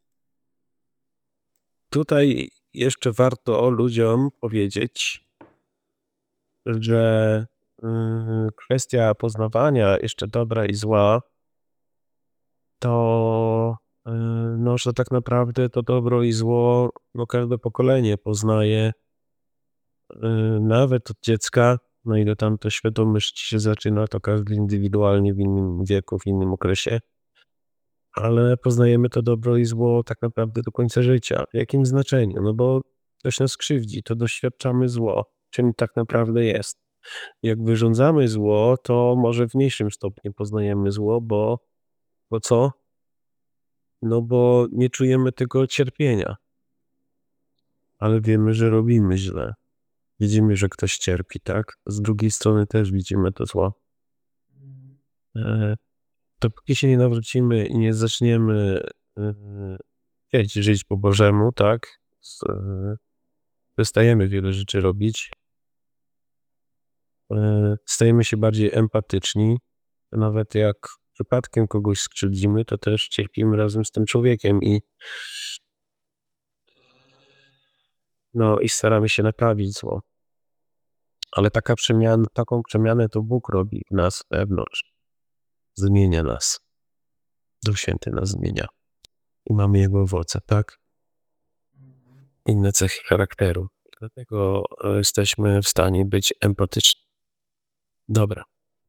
tutaj jeszcze warto ludziom powiedzieć, że mm, kwestia poznawania jeszcze dobra i zła, to y, no, że tak naprawdę to dobro i zło no, każde pokolenie poznaje y, nawet od dziecka, no ile tam to świadomość się zaczyna, to każdy indywidualnie w innym wieku, w innym okresie, ale poznajemy to dobro i zło tak naprawdę do końca życia. W jakim znaczeniu? No bo ktoś nas krzywdzi, to doświadczamy zło, czym tak naprawdę jest. Jak wyrządzamy zło, to może w mniejszym stopniu poznajemy zło, bo, bo co? No bo nie czujemy tego cierpienia, ale wiemy, że robimy źle. Widzimy, że ktoś cierpi, tak? Z drugiej strony też widzimy to zło. E, dopóki się nie nawrócimy i nie zaczniemy e, chcieć żyć po Bożemu, tak? Z, e, przestajemy wiele rzeczy robić. E, stajemy się bardziej empatyczni. Nawet jak przypadkiem kogoś skrzywdzimy, to też cierpimy razem z tym człowiekiem i no i staramy się naprawić zło. Ale taka przemiana, taką przemianę to Bóg robi w nas wewnątrz. Zmienia nas. Duch Święty nas zmienia. I mamy Jego owoce, tak? Inne cechy charakteru. Dlatego e, jesteśmy w stanie być empatyczni. Dobra.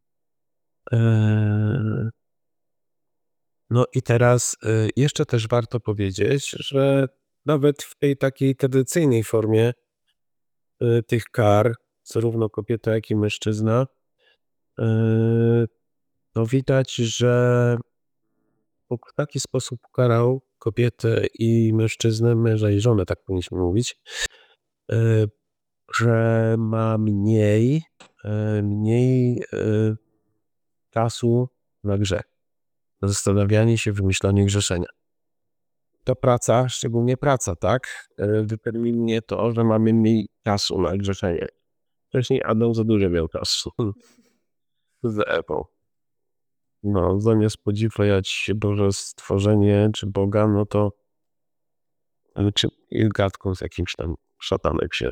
Eee... No i teraz e, jeszcze też warto powiedzieć, że nawet w tej takiej tradycyjnej formie e, tych kar, zarówno kobieta, jak i mężczyzna, yy, to widać, że Bóg w taki sposób ukarał kobietę i mężczyznę, męża i żonę, tak powinniśmy mówić, yy, że ma mniej, yy, mniej yy, czasu na grzech, na zastanawianie się, wymyślanie grzeszenia. To praca, szczególnie praca, tak, yy, determinuje to, że mamy mniej czasu na grzeszenie. Wcześniej Adam za dużo miał czasu z Ewą. No, zamiast podziwiać Boże stworzenie czy Boga, no to yy, czy i gadką z jakimś tam szatanem się.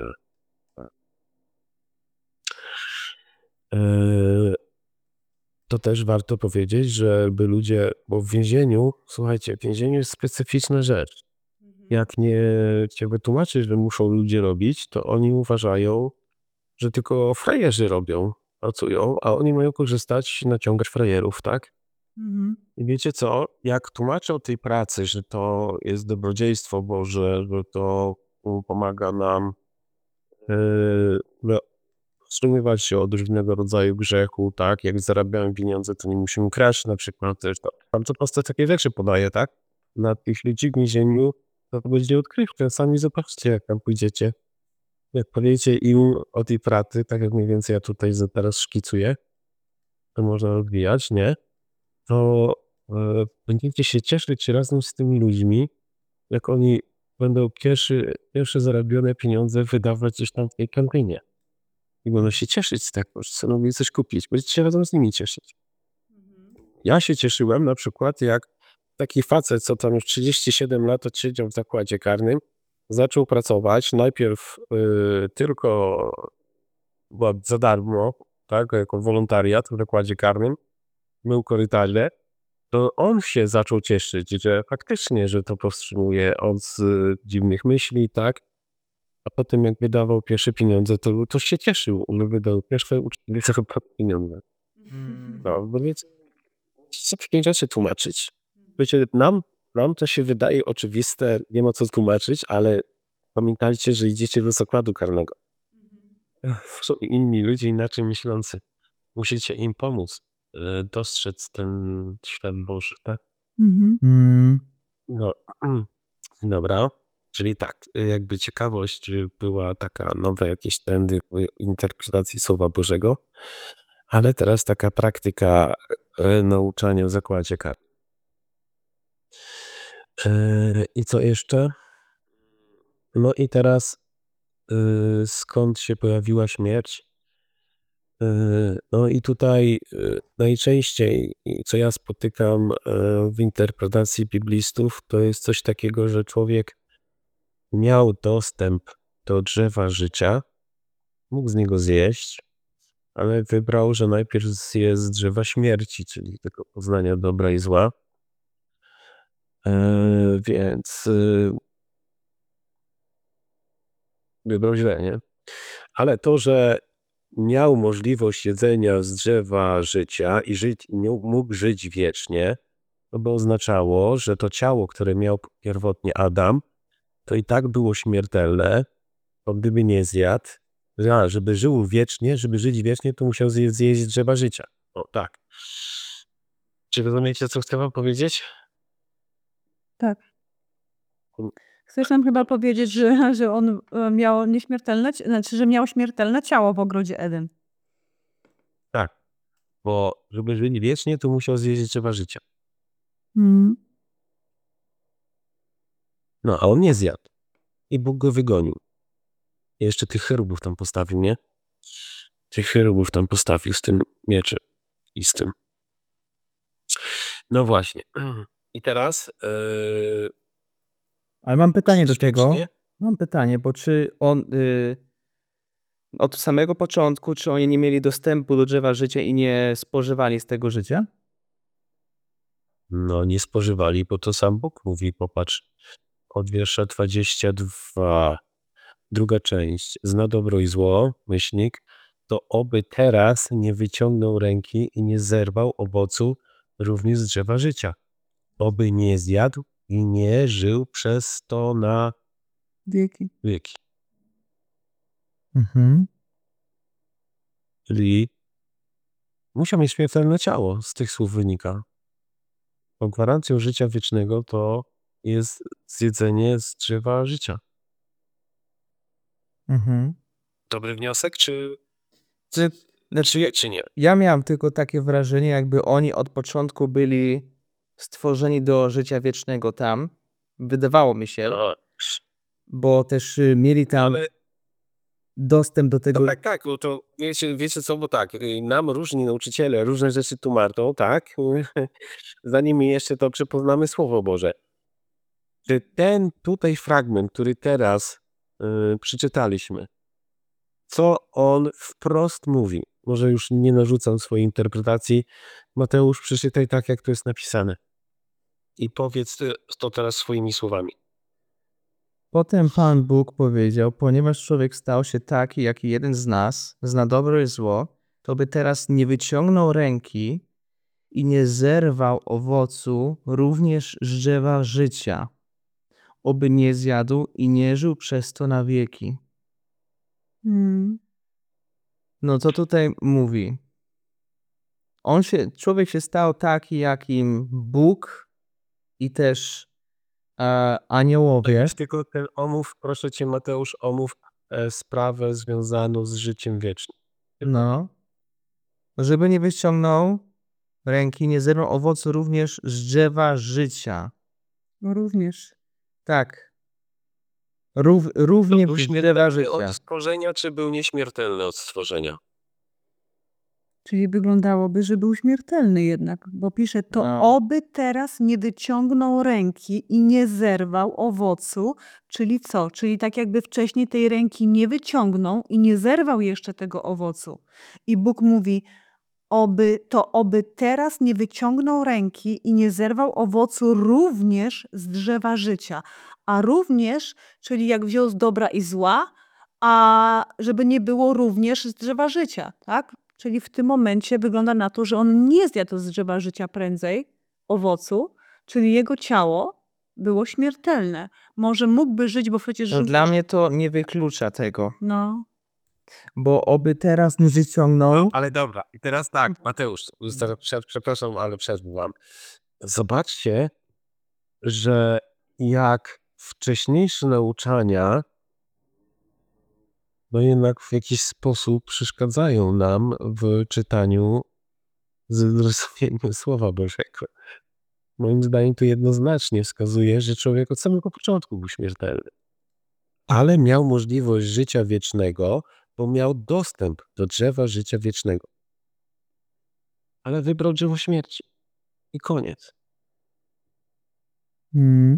Yy, to też warto powiedzieć, żeby ludzie, bo w więzieniu, słuchajcie, w więzieniu jest specyficzna rzecz. Jak nie cię wytłumaczyć, że muszą ludzie robić, to oni uważają, że tylko frajerzy robią, pracują, a oni mają korzystać, naciągać frajerów, tak? Mhm. I wiecie co? Jak tłumaczą tej pracy, że to jest dobrodziejstwo Boże, że to mm, pomaga nam yy, no, wstrzymywać się od różnego rodzaju grzechu, tak? Jak zarabiamy pieniądze, to nie musimy kraść na przykład też. To bardzo proste takie rzeczy podaje, tak? Na tych ludzi w więzieniu to będzie odkrywka. Sami zobaczcie, jak tam pójdziecie. Jak powiecie im o tej pracy, tak jak mniej więcej ja tutaj za- teraz szkicuję, to można odwijać, nie? To e, będziecie się cieszyć razem z tymi ludźmi, jak oni będą pierwszy, pierwsze zarobione pieniądze wydawać gdzieś tam w tej kantynie. I będą się cieszyć z tego, że chcą mi coś kupić. Będziecie się razem z nimi cieszyć. Ja się cieszyłem na przykład, jak taki facet, co tam już trzydzieści siedem lat odsiedział w zakładzie karnym, zaczął pracować najpierw y, tylko była za darmo, tak, jako wolontariat w zakładzie karnym, mył korytarze, to on się zaczął cieszyć, że faktycznie, że to powstrzymuje od y, dziwnych myśli, tak, a potem jak wydawał pierwsze pieniądze, to, to się cieszył, że wydał pierwsze uczciwie zarobione pieniądze. No, bo więc chcę takie rzeczy tłumaczyć. Wiecie, nam, nam to się wydaje oczywiste, nie ma co tłumaczyć, ale pamiętajcie, że idziecie do zakładu karnego. Są inni ludzie inaczej myślący. Musicie im pomóc e, dostrzec ten świat Boży, tak? Mhm. Mm. No, dobra. Czyli tak, e, jakby ciekawość e, była taka nowe jakieś trendy w interpretacji Słowa Bożego, ale teraz taka praktyka e, nauczania w zakładzie karnym. E, I co jeszcze? No i teraz e, skąd się pojawiła śmierć? E, No i tutaj e, najczęściej, i co ja spotykam e, w interpretacji biblistów, to jest coś takiego, że człowiek miał dostęp do drzewa życia, mógł z niego zjeść, ale wybrał, że najpierw zje z drzewa śmierci, czyli tego poznania dobra i zła. E, Więc e, wybrał źle, nie? Ale to, że miał możliwość jedzenia z drzewa życia i żyć, i miał- mógł żyć wiecznie, to by oznaczało, że to ciało, które miał pierwotnie Adam, to i tak było śmiertelne, bo gdyby nie zjadł, a, żeby żył wiecznie, żeby żyć wiecznie, to musiał zje- zjeść z drzewa życia. O tak. Czy rozumiecie, co chcę wam powiedzieć? Tak. Chcesz nam chyba powiedzieć, że, że on e, miał nieśmiertelne, ci- znaczy, że miał śmiertelne ciało w ogrodzie Eden. Tak. Bo żeby żyć wiecznie, to musiał zjeść z drzewa życia. Mhm. No, a on nie zjadł. I Bóg go wygonił. I jeszcze tych cherubów tam postawił, nie? Tych cherubów tam postawił z tym mieczem i z tym. No właśnie. I teraz yy, Ale mam pytanie do tego. faktycznie- Mam pytanie, bo czy on y, od samego początku, czy oni nie mieli dostępu do drzewa życia i nie spożywali z tego życia? No nie spożywali, bo to sam Bóg mówi, popatrz, od wiersza dwudziestego drugiego, druga część, zna dobro i zło, myślnik, to oby teraz nie wyciągnął ręki i nie zerwał owocu również z drzewa życia. Oby nie zjadł i nie żył przez to na Wieki. wieki. Mhm. Czyli musiał mieć śmiertelne ciało, z tych słów wynika. Bo gwarancją życia wiecznego to jest zjedzenie z drzewa życia. Mhm. Dobry wniosek, czy, Czy, znaczy, ja, czy nie? ja miałem tylko takie wrażenie, jakby oni od początku byli stworzeni do życia wiecznego tam. Wydawało mi się, No, bo też y, mieli tam ale dostęp do tego. no tak, tak, bo to wiecie, wiecie co, bo tak, y, nam różni nauczyciele różne rzeczy tłumaczą, tak? Zanim jeszcze to przepoznamy Słowo Boże. Czy ten tutaj fragment, który teraz y, przeczytaliśmy, co on wprost mówi? Może już nie narzucam swojej interpretacji. Mateusz, przeczytaj tak, jak to jest napisane. I powiedz y, to teraz swoimi słowami. Potem Pan Bóg powiedział, ponieważ człowiek stał się taki, jak jeden z nas, zna dobro i zło, to by teraz nie wyciągnął ręki i nie zerwał owocu również z drzewa życia, oby nie zjadł i nie żył przez to na wieki. Mm. No co tutaj mówi? On się, człowiek się stał taki, jakim Bóg i też e, aniołowie. Weź tylko ten omów, proszę cię Mateusz, omów e, sprawę związaną z życiem wiecznym. No. Żeby nie wyciągnął ręki, nie zerwał owocu również z drzewa życia. No również. Tak. Rów, równie Był z drzewa śmiertelny życia. od stworzenia, czy był nieśmiertelny od stworzenia? Czyli wyglądałoby, że był śmiertelny jednak, bo pisze to No. oby teraz nie wyciągnął ręki i nie zerwał owocu, czyli co? Czyli tak jakby wcześniej tej ręki nie wyciągnął i nie zerwał jeszcze tego owocu. I Bóg mówi, oby to oby teraz nie wyciągnął ręki i nie zerwał owocu również z drzewa życia. A również, czyli jak wziął z dobra i zła, a żeby nie było również z drzewa życia, tak? Czyli w tym momencie wygląda na to, że on nie zjadł z drzewa życia prędzej owocu, czyli jego ciało było śmiertelne. Może mógłby żyć, bo przecież No, żył... dla mnie to nie wyklucza tego, No, bo oby teraz nie wyciągnął. Ale dobra, i teraz tak, Mateusz, zostawiam- prze- przepraszam, ale przerwam. Zobaczcie, że jak wcześniejsze nauczania no jednak w jakiś sposób przeszkadzają nam w czytaniu, zrozumieniu Słowa Bożego. Moim zdaniem to jednoznacznie wskazuje, że człowiek od samego początku był śmiertelny. Ale miał możliwość życia wiecznego, bo miał dostęp do drzewa życia wiecznego. Ale wybrał drzewo śmierci. I koniec. Mm.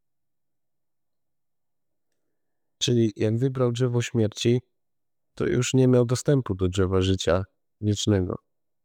Czyli jak wybrał drzewo śmierci, to już nie miał dostępu do drzewa życia wiecznego.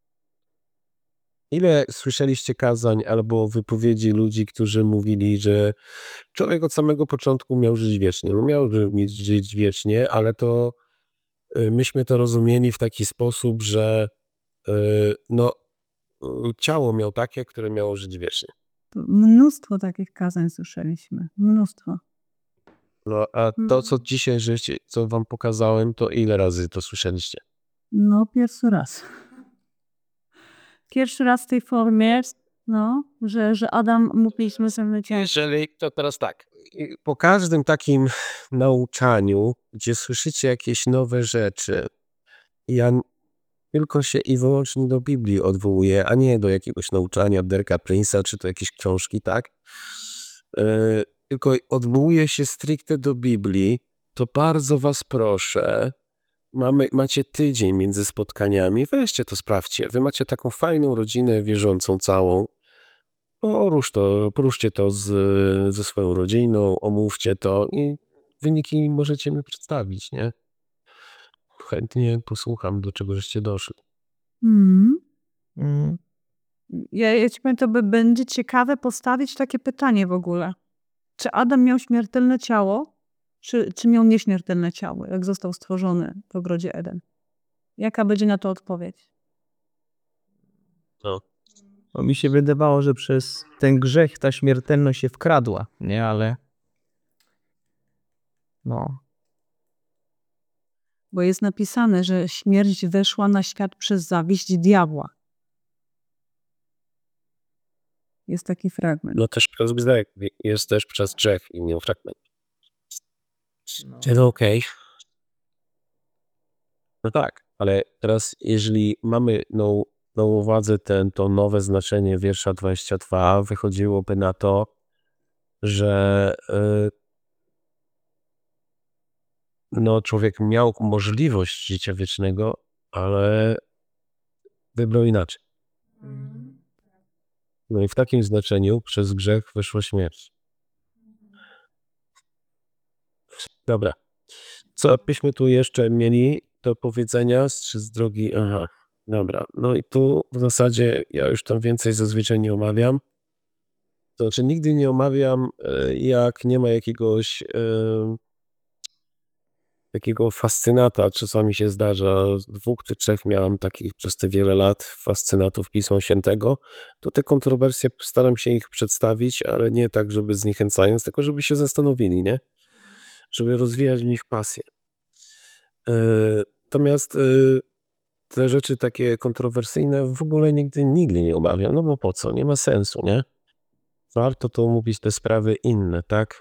Ile słyszeliście kazań albo wypowiedzi ludzi, którzy mówili, że człowiek od samego początku miał żyć wiecznie. No miał ży- żyć wiecznie, ale to y, myśmy to rozumieli w taki sposób, że y, no, y, ciało miał takie, które miało żyć wiecznie. mnóstwo takich kazań słyszeliśmy. Mnóstwo. No, a to, co dzisiaj, żeście, co wam pokazałem, to ile razy to słyszeliście? No, pierwszy raz. Pierwszy raz w tej formie, no, że, że Adam mógł mieć śmiertelne ciało. Jeżeli, to teraz tak. I po każdym takim nauczaniu, gdzie słyszycie jakieś nowe rzeczy, ja n- tylko się i wyłącznie do Biblii odwołuję, a nie do jakiegoś nauczania Derka Prince'a, czy to jakieś książki, tak? E, tylko odwołuję się stricte do Biblii, to bardzo was proszę, mamy, macie tydzień między spotkaniami, weźcie to, sprawdźcie. Wy macie taką fajną rodzinę wierzącą całą, porusz to, poruszcie to z, ze swoją rodziną, omówcie to i wyniki możecie mi przedstawić, nie? Chętnie posłucham, do czego żeście doszli. Mm. Mm. Ja, ja ci powiem, to by będzie ciekawe postawić takie pytanie w ogóle. Czy Adam miał śmiertelne ciało, czy, czy miał nieśmiertelne ciało, jak został stworzony w ogrodzie Eden? Jaka będzie na to odpowiedź? No. Bo mi się wydawało, że przez ten grzech ta śmiertelność się wkradła, nie? Ale no. Bo jest napisane, że śmierć weszła na świat przez zawiść diabła. Jest taki fragment. No też przez grzech, jest też przez grzech i nie fragment. No. Czyli okej. No tak, ale teraz jeżeli mamy na, na uwadze ten, to nowe znaczenie wiersza dwudziestego drugiego, wychodziłoby na to, że y, no, człowiek miał możliwość życia wiecznego, ale wybrał inaczej. No i w takim znaczeniu przez grzech wyszła śmierć. Dobra. Co byśmy tu jeszcze mieli do powiedzenia z, z drogi? Aha, dobra. No i tu w zasadzie ja już tam więcej zazwyczaj nie omawiam. To znaczy nigdy nie omawiam, e, jak nie ma jakiegoś e, takiego fascynata. Czasami się zdarza, dwóch czy trzech miałam takich przez te wiele lat fascynatów Pisma Świętego. To te kontrowersje staram się ich przedstawić, ale nie tak, żeby zniechęcając, tylko żeby się zastanowili, nie? Żeby rozwijać w nich pasję. E, Natomiast e, te rzeczy takie kontrowersyjne w ogóle nigdy, nigdy nie omawiam, no bo po co? Nie ma sensu, nie? Warto to mówić te sprawy inne, tak?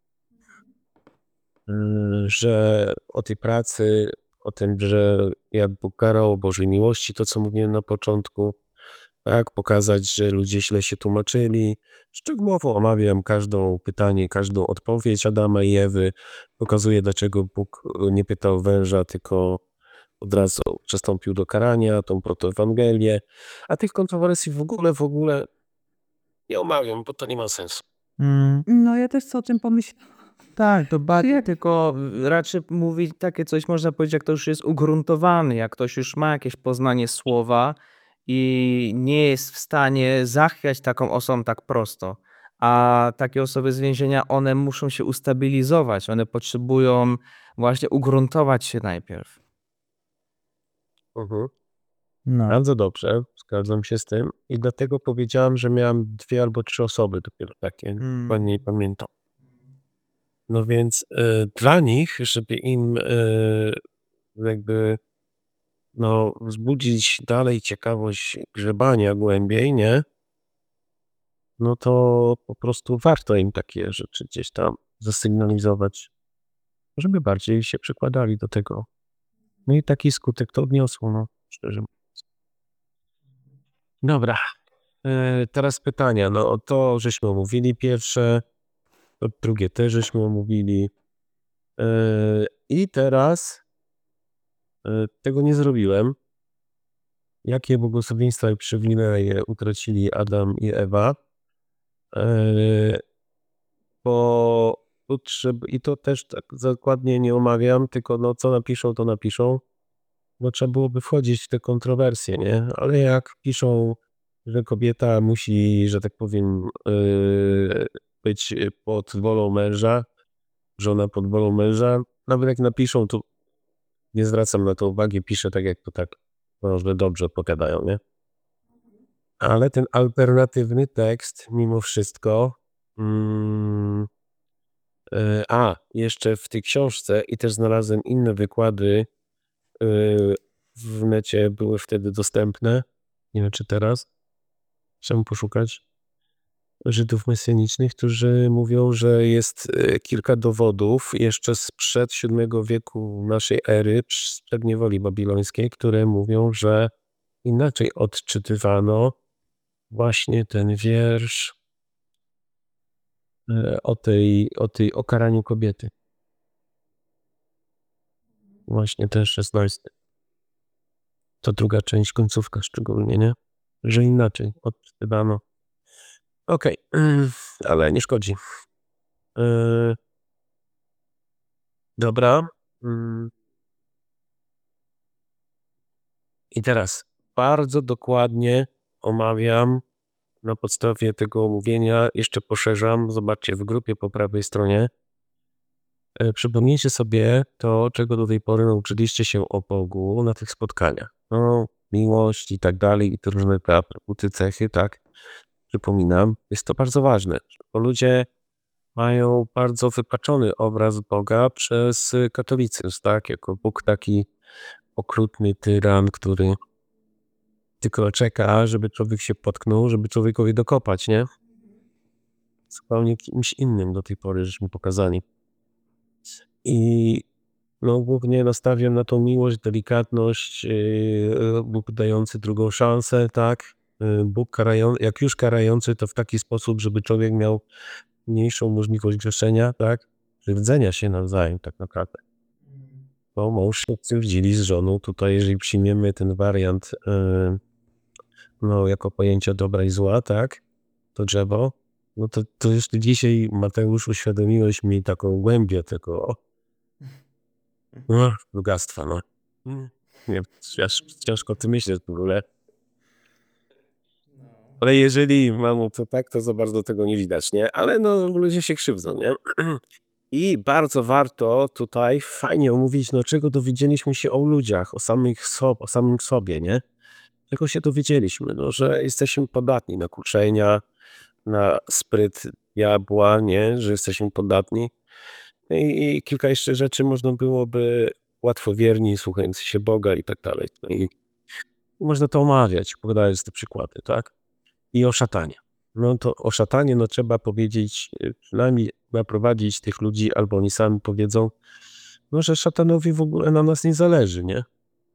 E, Że o tej pracy, o tym, że jak Bóg karał, o Bożej miłości, to co mówiłem na początku, tak? Pokazać, że ludzie źle się tłumaczyli. Szczegółowo omawiam każdą pytanie, każdą odpowiedź Adama i Ewy. Pokazuję, dlaczego Bóg nie pytał węża, tylko od razu przystąpił do karania, tą protoewangelię, a tych kontrowersji w ogóle, w ogóle nie omawiam, bo to nie ma sensu. Mm, No ja też chcę o tym pomyśleć. tak, to bardziej Jak- tylko y, raczej mówić takie coś, można powiedzieć, jak ktoś już jest ugruntowany, jak ktoś już ma jakieś poznanie słowa i nie jest w stanie zachwiać taką osobą tak prosto. A takie osoby z więzienia, one muszą się ustabilizować, one potrzebują właśnie ugruntować się najpierw. Mhm. No. Bardzo dobrze, zgadzam się z tym i dlatego powiedziałem, że miałem dwie albo trzy osoby dopiero takie, Mm. dokładnie nie pamiętam. No więc y, dla nich, żeby im y, jakby no, wzbudzić dalej ciekawość grzebania głębiej, nie? No to po prostu warto im takie rzeczy gdzieś tam zasygnalizować, żeby bardziej się przykładali do tego. No i taki skutek to odniosło, no, szczerze mówiąc. Dobra, e, teraz pytania. No o to żeśmy omówili pierwsze, to drugie też żeśmy omówili. E, I teraz e, tego nie zrobiłem. Jakie błogosławieństwa i przywileje utracili Adam i Ewa? E, bo tu trzeba, i to też tak dokładnie nie omawiam, tylko no co napiszą, to napiszą, bo trzeba byłoby wchodzić w te kontrowersje, nie? Ale jak piszą, że kobieta musi, że tak powiem, yy, być pod wolą męża, żona pod wolą męża, nawet jak napiszą, to nie zwracam na to uwagi, piszę tak, jak to tak może dobrze powiadają, nie? Ale ten alternatywny tekst, mimo wszystko, mm, yy, a, jeszcze w tej książce i też znalazłem inne wykłady, yy, w necie były wtedy dostępne, nie wiem czy teraz, trzeba poszukać, Żydów mesjanicznych, którzy mówią, że jest e, kilka dowodów jeszcze sprzed siódmego wieku naszej ery, sprzed niewoli babilońskiej, które mówią, że inaczej odczytywano właśnie ten wiersz e, o tej, o tej o karaniu kobiety. Właśnie ten szesnasty. To druga część, końcówka szczególnie, nie? Że inaczej odczytywano. Okej, ale nie szkodzi. Yy, dobra. Mm. I teraz bardzo dokładnie omawiam na podstawie tego omówienia, jeszcze poszerzam, zobaczcie w grupie po prawej stronie. E, Przypomnijcie sobie to, czego do tej pory nauczyliście się o Bogu na tych spotkaniach. No, miłość i tak dalej, i te różne atrybuty, cechy, tak? Przypominam, jest to bardzo ważne, bo ludzie mają bardzo wypaczony obraz Boga przez y, katolicyzm, tak? Jako Bóg taki okrutny tyran, który tylko czeka, żeby człowiek się potknął, żeby człowiekowi dokopać, nie? Zupełnie kimś innym do tej pory żeśmy pokazali. I no, głównie nastawiam na tą miłość, delikatność, yy, Bóg dający drugą szansę, tak? Yy, Bóg karający, jak już karający, to w taki sposób, żeby człowiek miał mniejszą możliwość grzeszenia, tak? Krzywdzenia się nawzajem tak naprawdę. Bo mąż się krzywdzili z żoną. Tutaj, jeżeli przyjmiemy ten wariant yy, no, jako pojęcia dobra i zła, tak? To drzewo, no to, to jeszcze dzisiaj, Mateusz, uświadomiłeś mi taką głębię tego no, bogactwa, no. Nie, aż ciężko o tym myśleć w ogóle. Ale jeżeli mam to tak, to za bardzo tego nie widać, nie? Ale no, ludzie się krzywdzą, nie? I bardzo warto tutaj fajnie omówić, no czego dowiedzieliśmy się o ludziach, o samych so, o samym sobie, nie? Czego się dowiedzieliśmy, no, że jesteśmy podatni na kuszenia, na spryt diabła, nie? Że jesteśmy podatni. I, I kilka jeszcze rzeczy można byłoby łatwowierni, słuchający się Boga i tak dalej. No i można to omawiać, podając te przykłady, tak? I o szatanie. No to o szatanie, no trzeba powiedzieć, y, przynajmniej naprowadzić tych ludzi, albo oni sami powiedzą, no że szatanowi w ogóle na nas nie zależy, nie?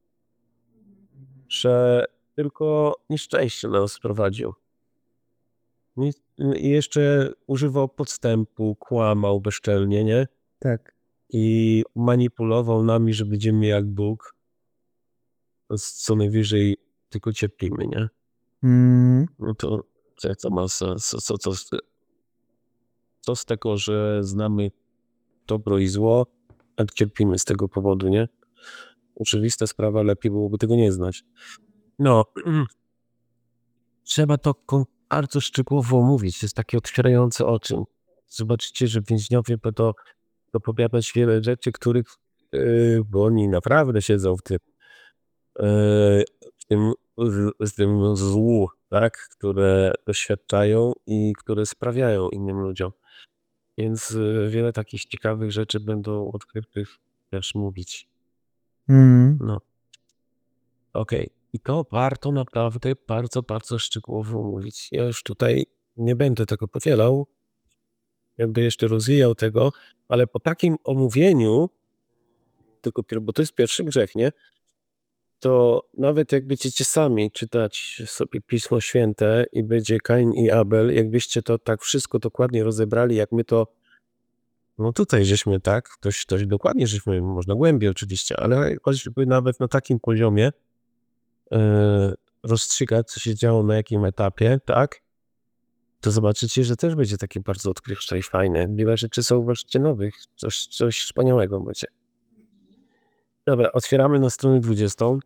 Że tylko nieszczęście na nas sprowadził. I i jeszcze używał podstępu, kłamał bezczelnie, nie? Tak. I manipulował nami, że będziemy jak Bóg. To z- co najwyżej tylko cierpimy, nie? Mm, No to co, co ma sens? Co, co, co, z- co z tego, że znamy dobro i zło, a cierpimy z tego powodu, nie? Oczywista sprawa, lepiej byłoby tego nie znać. No, trzeba to kon- bardzo szczegółowo omówić. To jest takie otwierające oczy. Zobaczycie, że więźniowie będą dopowiadać wiele rzeczy, których, yy, bo oni naprawdę siedzą w tym, yy, w tym, w, w tym złu, tak? Które doświadczają i które sprawiają innym ludziom. Więc yy, wiele takich ciekawych rzeczy będą odkrytych też mówić. mm. No, okej. I to warto naprawdę bardzo, bardzo szczegółowo omówić. Ja już tutaj nie będę tego powielał, jakby jeszcze rozwijał tego, ale po takim omówieniu, tylko pier- bo to jest pierwszy grzech, nie? To nawet jak będziecie sami czytać sobie Pismo Święte i będzie Kain i Abel, jakbyście to tak wszystko dokładnie rozebrali, jak my to, no tutaj żeśmy tak, dość, dość dokładnie żeśmy, można głębiej oczywiście, ale choćby nawet na takim poziomie e, rozstrzygać, co się działo na jakim etapie, tak? To zobaczycie, że też będzie takie bardzo odkrywcze i fajne. Wiele rzeczy zauważycie nowych, coś, coś wspaniałego będzie. Dobra, otwieramy na stronę dwudziestą.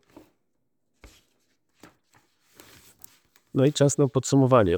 No i czas na podsumowanie.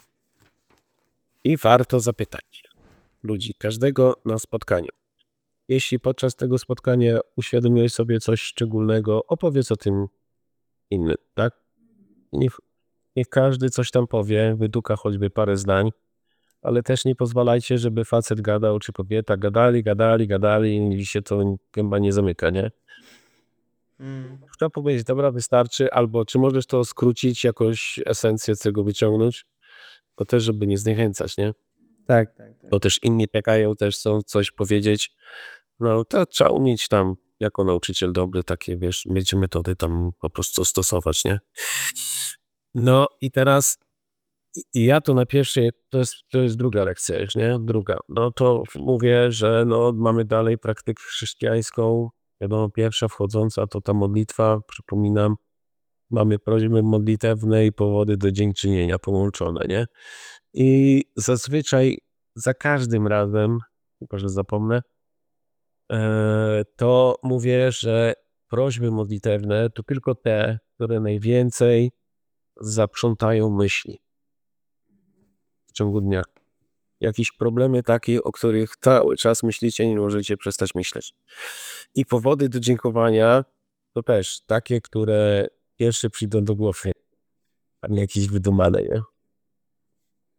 I warto zapytać ludzi, każdego na spotkaniu. Jeśli podczas tego spotkania uświadomiłeś sobie coś szczególnego, opowiedz o tym innym, tak? Niech, niech każdy coś tam powie, wyduka choćby parę zdań, ale też nie pozwalajcie, żeby facet gadał, czy kobieta gadali, gadali, gadali i się to chyba nie zamyka, nie? Trzeba powiedzieć, dobra, wystarczy, albo czy możesz to skrócić, jakoś esencję z tego wyciągnąć, to też, żeby nie zniechęcać, nie? Tak, tak, tak. Bo też inni czekają, też chcą coś powiedzieć. No to trzeba umieć tam, jako nauczyciel dobry, takie, wiesz, mieć metody tam po prostu stosować, nie? No i teraz i- i ja to na pierwszej, to jest, to jest druga lekcja już, nie? Druga. No to mówię, że no mamy dalej praktykę chrześcijańską. Wiadomo, pierwsza wchodząca to ta modlitwa, przypominam, mamy prośby modlitewne i powody do dziękczynienia połączone, nie? I zazwyczaj za każdym razem, chyba że zapomnę, e, to mówię, że prośby modlitewne to tylko te, które najwięcej zaprzątają myśli w ciągu dnia. Jakieś problemy takie, o których cały czas myślicie i nie możecie przestać myśleć. I powody do dziękowania to też takie, które pierwsze przyjdą do głowy, a nie jakieś wydumane, nie?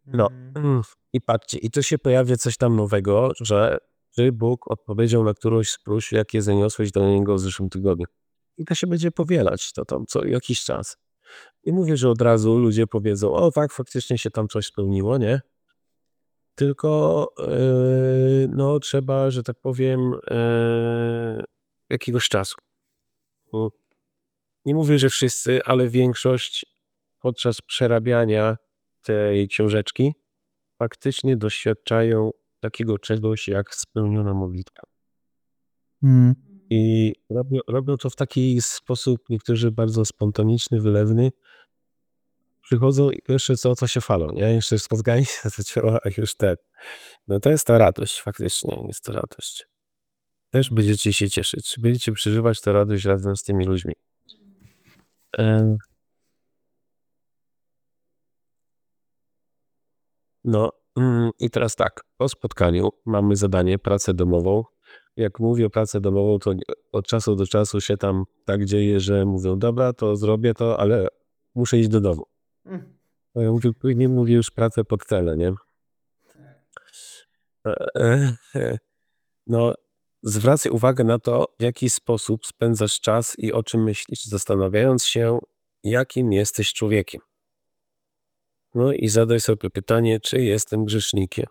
No mm, i patrzcie, i tu się pojawia coś tam nowego, że czy Bóg odpowiedział na którąś z próśb, jakie zaniosłeś do Niego w zeszłym tygodniu. I to się będzie powielać to tam co jakiś czas. I mówię, że od razu ludzie powiedzą, o tak, faktycznie się tam coś spełniło, nie? Tylko yy, no trzeba, że tak powiem, yy, jakiegoś czasu. Bo nie mówię, że wszyscy, ale większość podczas przerabiania tej książeczki faktycznie doświadczają takiego czegoś jak spełniona modlitwa. Mm. I robią, robią to w taki sposób, niektórzy bardzo spontaniczny, wylewny. Przychodzą i pierwsze co, to się falą, nie? Jeszcze spotkanie się zaczęło, a już ten. No to jest ta radość, faktycznie jest to radość. Też będziecie się cieszyć, będziecie przeżywać tę radość razem z tymi ludźmi. Em, No mm, i teraz tak, po spotkaniu mamy zadanie, pracę domową. Jak mówię o pracę domową, to nie- od czasu do czasu się tam tak dzieje, że mówią, dobra, to zrobię to, ale muszę iść do domu. A ja mówię, później mówię już pracę pod cele, nie? E, e, e. No, zwracaj uwagę na to, w jaki sposób spędzasz czas i o czym myślisz, zastanawiając się, jakim jesteś człowiekiem. No i zadaj sobie pytanie, czy jestem grzesznikiem.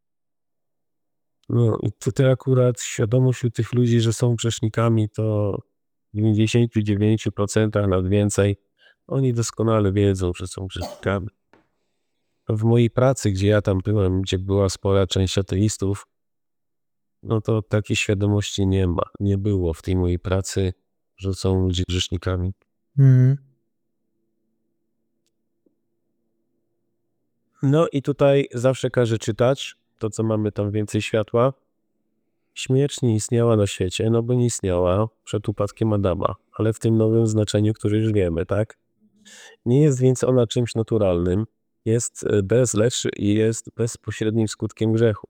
No i tutaj akurat świadomość u tych ludzi, że są grzesznikami, to w dziewięćdziesięciu dziewięciu procentach nawet więcej, oni doskonale wiedzą, że są grzesznikami. W mojej pracy, gdzie ja tam byłem, gdzie była spora część ateistów, no to takiej świadomości nie ma. Nie było w tej mojej pracy, że są ludzie grzesznikami. Mm. No i tutaj zawsze każę czytać to, co mamy tam więcej światła. Śmierć nie istniała na świecie, no bo nie istniała przed upadkiem Adama, ale w tym nowym znaczeniu, które już wiemy, tak? Nie jest więc ona czymś naturalnym, jest e, bezlecz i jest bezpośrednim skutkiem grzechu.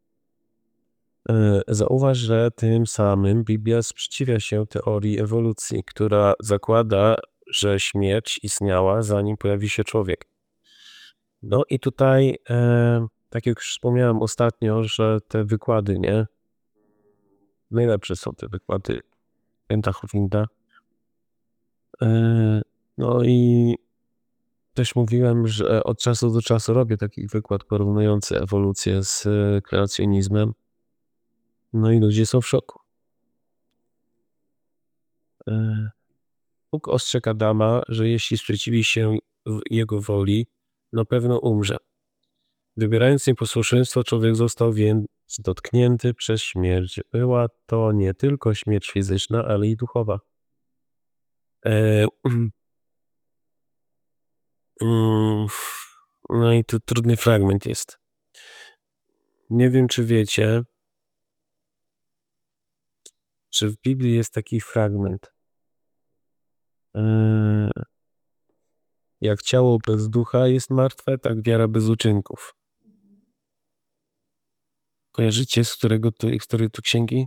E, Zauważ, że tym samym Biblia sprzeciwia się teorii ewolucji, która zakłada, że śmierć istniała, zanim pojawi się człowiek. No i tutaj, e, tak jak już wspomniałem ostatnio, że te wykłady, nie? Najlepsze są te wykłady Kenta Hoffinga. E, No i też mówiłem, że od czasu do czasu robię taki wykład porównujący ewolucję z e, kreacjonizmem. No i ludzie są w szoku. E, Bóg ostrzegł Adama, że jeśli sprzeciwi się w- jego woli, na pewno umrze. Wybierając nieposłuszeństwo, człowiek został więc dotknięty przez śmierć. Była to nie tylko śmierć fizyczna, ale i duchowa. E, mm, no i tu trudny fragment jest. Nie wiem, czy wiecie, czy w Biblii jest taki fragment. E, Jak ciało bez ducha jest martwe, tak wiara bez uczynków. Kojarzycie, z którego tu, z której tu księgi?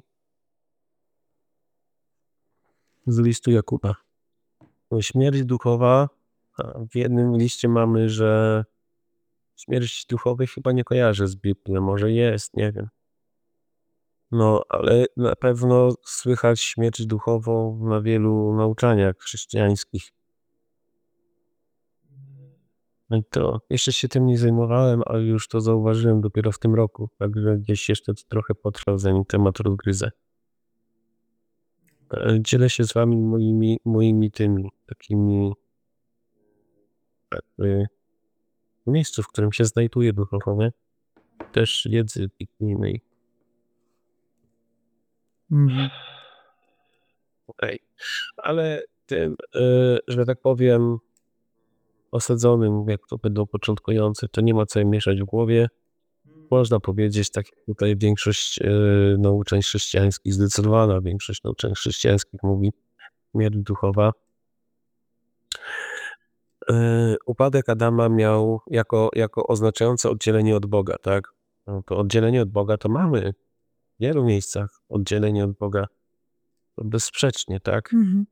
Z listu Jakuba. No, śmierć duchowa, a w jednym liście mamy, że śmierć duchowej chyba nie kojarzę z Biblii, może jest, nie wiem. No, ale na pewno słychać śmierć duchową na wielu nauczaniach chrześcijańskich. No i to jeszcze się tym nie zajmowałem, ale już to zauważyłem dopiero w tym roku, także gdzieś jeszcze to trochę potrwa, zanim temat rozgryzę. E, Dzielę się z wami moimi, moimi tymi takimi jakby w miejscu, w którym się znajduję duchowo, nie? Też wiedzy biblijnej. Mhm. Okej. Ale tym, e, że tak powiem, osadzonym, jak to będą początkujący, to nie ma co im mieszać w głowie. Można powiedzieć, tak jak tutaj większość e, nauczeń chrześcijańskich, zdecydowana większość nauczeń chrześcijańskich mówi, śmierć duchowa. E, Upadek Adama miał jako, jako oznaczające oddzielenie od Boga, tak? No to oddzielenie od Boga to mamy w wielu miejscach oddzielenie od Boga. To bezsprzecznie, tak? Mhm.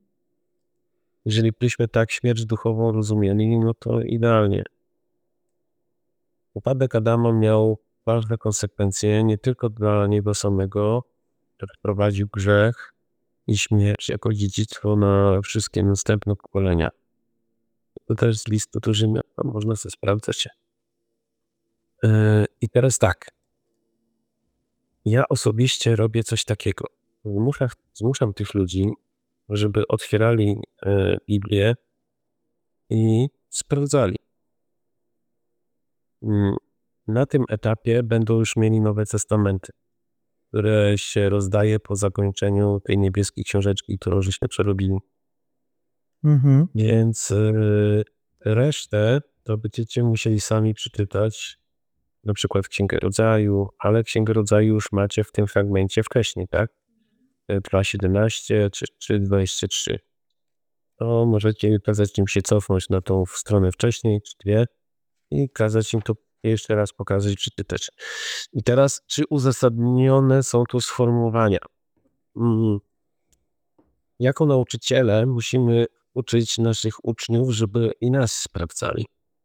Jeżeli byśmy tak śmierć duchową rozumieli, no to idealnie. Upadek Adama miał ważne konsekwencje nie tylko dla niego samego, który wprowadził grzech i śmierć jako dziedzictwo na wszystkie następne pokolenia. To też z listu do Rzymian, tam można sobie sprawdzać. Yy, I teraz tak. Ja osobiście robię coś takiego. Zmuszam, zmuszam tych ludzi, żeby otwierali e, Biblię i sprawdzali. Mm, Na tym etapie będą już mieli Nowe Testamenty, które się rozdaje po zakończeniu tej niebieskiej książeczki, którą żeśmy przerobili. Mhm. Więc e, resztę to będziecie musieli sami przeczytać, na przykład Księgę Rodzaju, ale Księgę Rodzaju już macie w tym fragmencie wcześniej, tak? dwa siedemnaście czy, czy dwadzieścia trzy. To możecie kazać im się cofnąć na tą stronę wcześniej, czy dwie i kazać im to jeszcze raz pokazać, przeczytać. I teraz, czy uzasadnione są tu sformułowania? Mm. Jako nauczyciele musimy uczyć naszych uczniów, żeby i nas sprawdzali.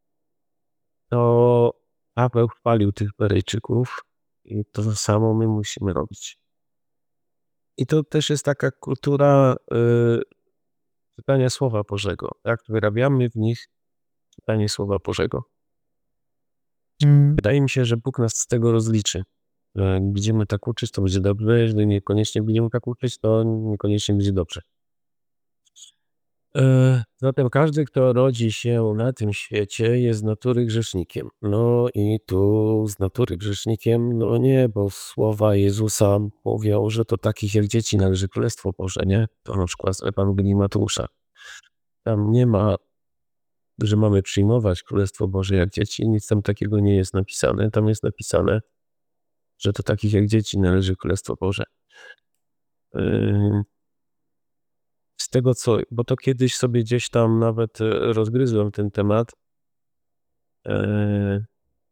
To Paweł chwalił tych Berejczyków i to samo my musimy robić. I to też jest taka kultura y, czytania Słowa Bożego. Jak wyrabiamy w nich czytanie Słowa Bożego. Mm. Wydaje mi się, że Bóg nas z tego rozliczy. Że jak będziemy tak uczyć, to będzie dobrze. Jeżeli niekoniecznie będziemy tak uczyć, to niekoniecznie będzie dobrze. E, Zatem każdy, kto rodzi się na tym świecie, jest z natury grzesznikiem. No i tu z natury grzesznikiem, no nie, bo słowa Jezusa mówią, że to takich jak dzieci należy Królestwo Boże, nie? To na przykład z Ewangelii Mateusza. Tam nie ma, że mamy przyjmować Królestwo Boże jak dzieci. Nic tam takiego nie jest napisane. Tam jest napisane, że to takich jak dzieci należy Królestwo Boże. Yy, Z tego co, bo to kiedyś sobie gdzieś tam nawet e, rozgryzłem ten temat. Yy,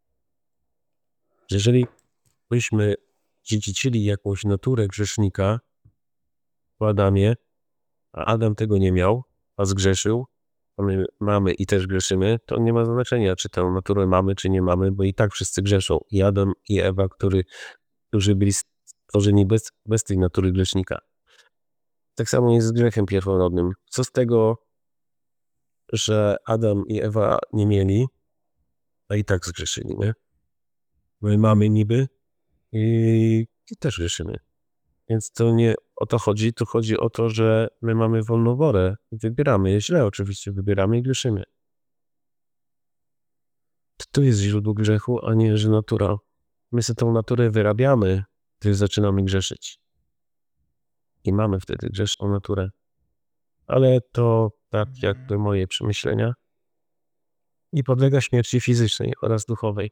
Jeżeli byśmy dziedzicili jakąś naturę grzesznika w Adamie, a Adam tego nie miał, a zgrzeszył, a my mamy i też grzeszymy, to nie ma znaczenia, czy tę naturę mamy, czy nie mamy, bo i tak wszyscy grzeszą. I Adam, i Ewa, który, którzy byli stworzeni bez, bez tej natury grzesznika. Tak samo jest z grzechem pierworodnym. Co z tego, że Adam i Ewa nie mieli, a i tak zgrzeszyli, nie? My mamy niby i, i też grzeszymy. Więc to nie o to chodzi, tu chodzi o to, że my mamy wolną wolę. Wybieramy, źle oczywiście wybieramy i grzeszymy. To tu jest źródło grzechu, a nie, że natura. My sobie tą naturę wyrabiamy, gdy zaczynamy grzeszyć. I mamy wtedy grzeszną naturę. Ale to tak jakby moje przemyślenia. I podlega śmierci fizycznej oraz duchowej.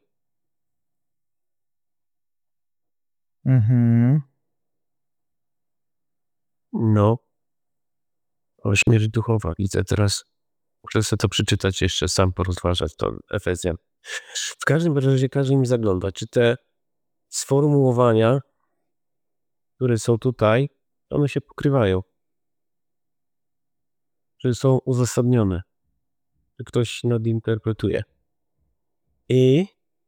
Mhm. No. O, śmierć duchowa. Widzę teraz. Muszę sobie to przeczytać jeszcze, sam porozważać to Efezjan. W każdym razie każe mi zaglądać, czy te sformułowania, które są tutaj, one się pokrywają. Czy są uzasadnione. Czy ktoś nadinterpretuje. I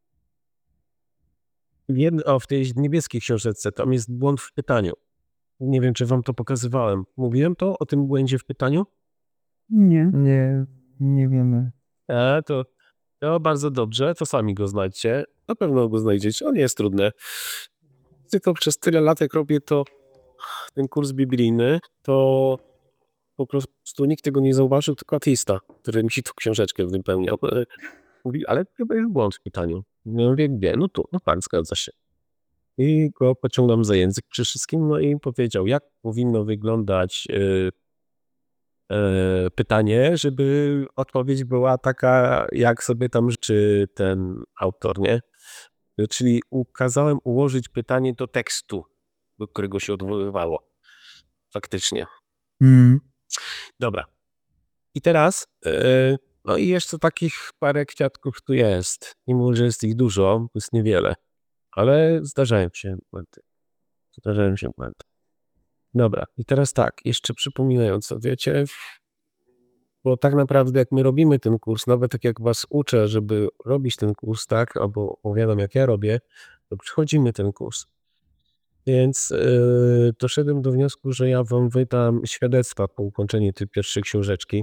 w, jed... o, w tej niebieskiej książeczce tam jest błąd w pytaniu. Nie wiem, czy wam to pokazywałem. Mówiłem to o tym błędzie w pytaniu? Nie. Nie, nie wiemy. E, to, to bardzo dobrze, to sami go znajdźcie. Na pewno go znajdziecie, on nie jest trudny. Tylko przez tyle lat, jak robię to, ten kurs biblijny, to po prostu nikt tego nie zauważył, tylko ateista, który mi tą książeczkę wypełniał. Mówi, ale chyba jest błąd w pytaniu. Ja mówię, gdzie? No tu, no tak, zgadza się. I go pociągam za język przy wszystkim, no i powiedział, jak powinno wyglądać yy, yy, pytanie, żeby odpowiedź była taka, jak sobie tam życzy ten autor, nie? Czyli ukazałem ułożyć pytanie do tekstu, do którego się odwoływało. Faktycznie. Mm. Dobra. I teraz, yy, no i jeszcze takich parę kwiatków tu jest. Mimo, że jest ich dużo, jest niewiele. Ale zdarzają się błędy. Zdarzają się błędy. Dobra, i teraz tak, jeszcze przypominając, wiecie, Bo tak naprawdę jak my robimy ten kurs, nawet tak jak was uczę, żeby robić ten kurs, tak, albo opowiadam jak ja robię, to przychodzimy ten kurs. Więc yy, doszedłem do wniosku, że ja wam wydam świadectwa po ukończeniu tej pierwszej książeczki.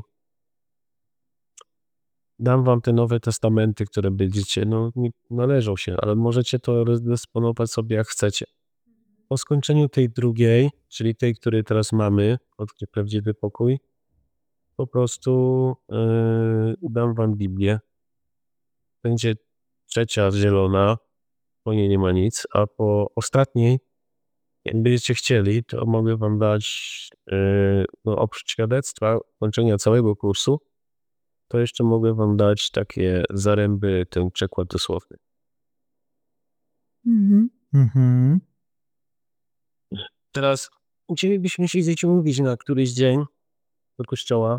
Dam wam te Nowe Testamenty, które będziecie, no nie należą się, ale możecie to rozdysponować sobie jak chcecie. Po skończeniu tej drugiej, czyli tej, której teraz mamy, Odkryj prawdziwy pokój, po prostu yy, dam wam Biblię. Będzie trzecia zielona, po niej nie ma nic, a po ostatniej, jak będziecie chcieli, to mogę wam dać, yy, no oprócz świadectwa kończenia całego kursu, to jeszcze mogę wam dać takie zaręby, ten przekład dosłowny. Mhm. Mhm. Teraz chcielibyśmy się z umówić na któryś dzień do kościoła.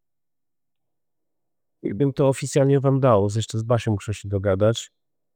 Jakbym to oficjalnie wam dał, jeszcze z Basią muszę się dogadać.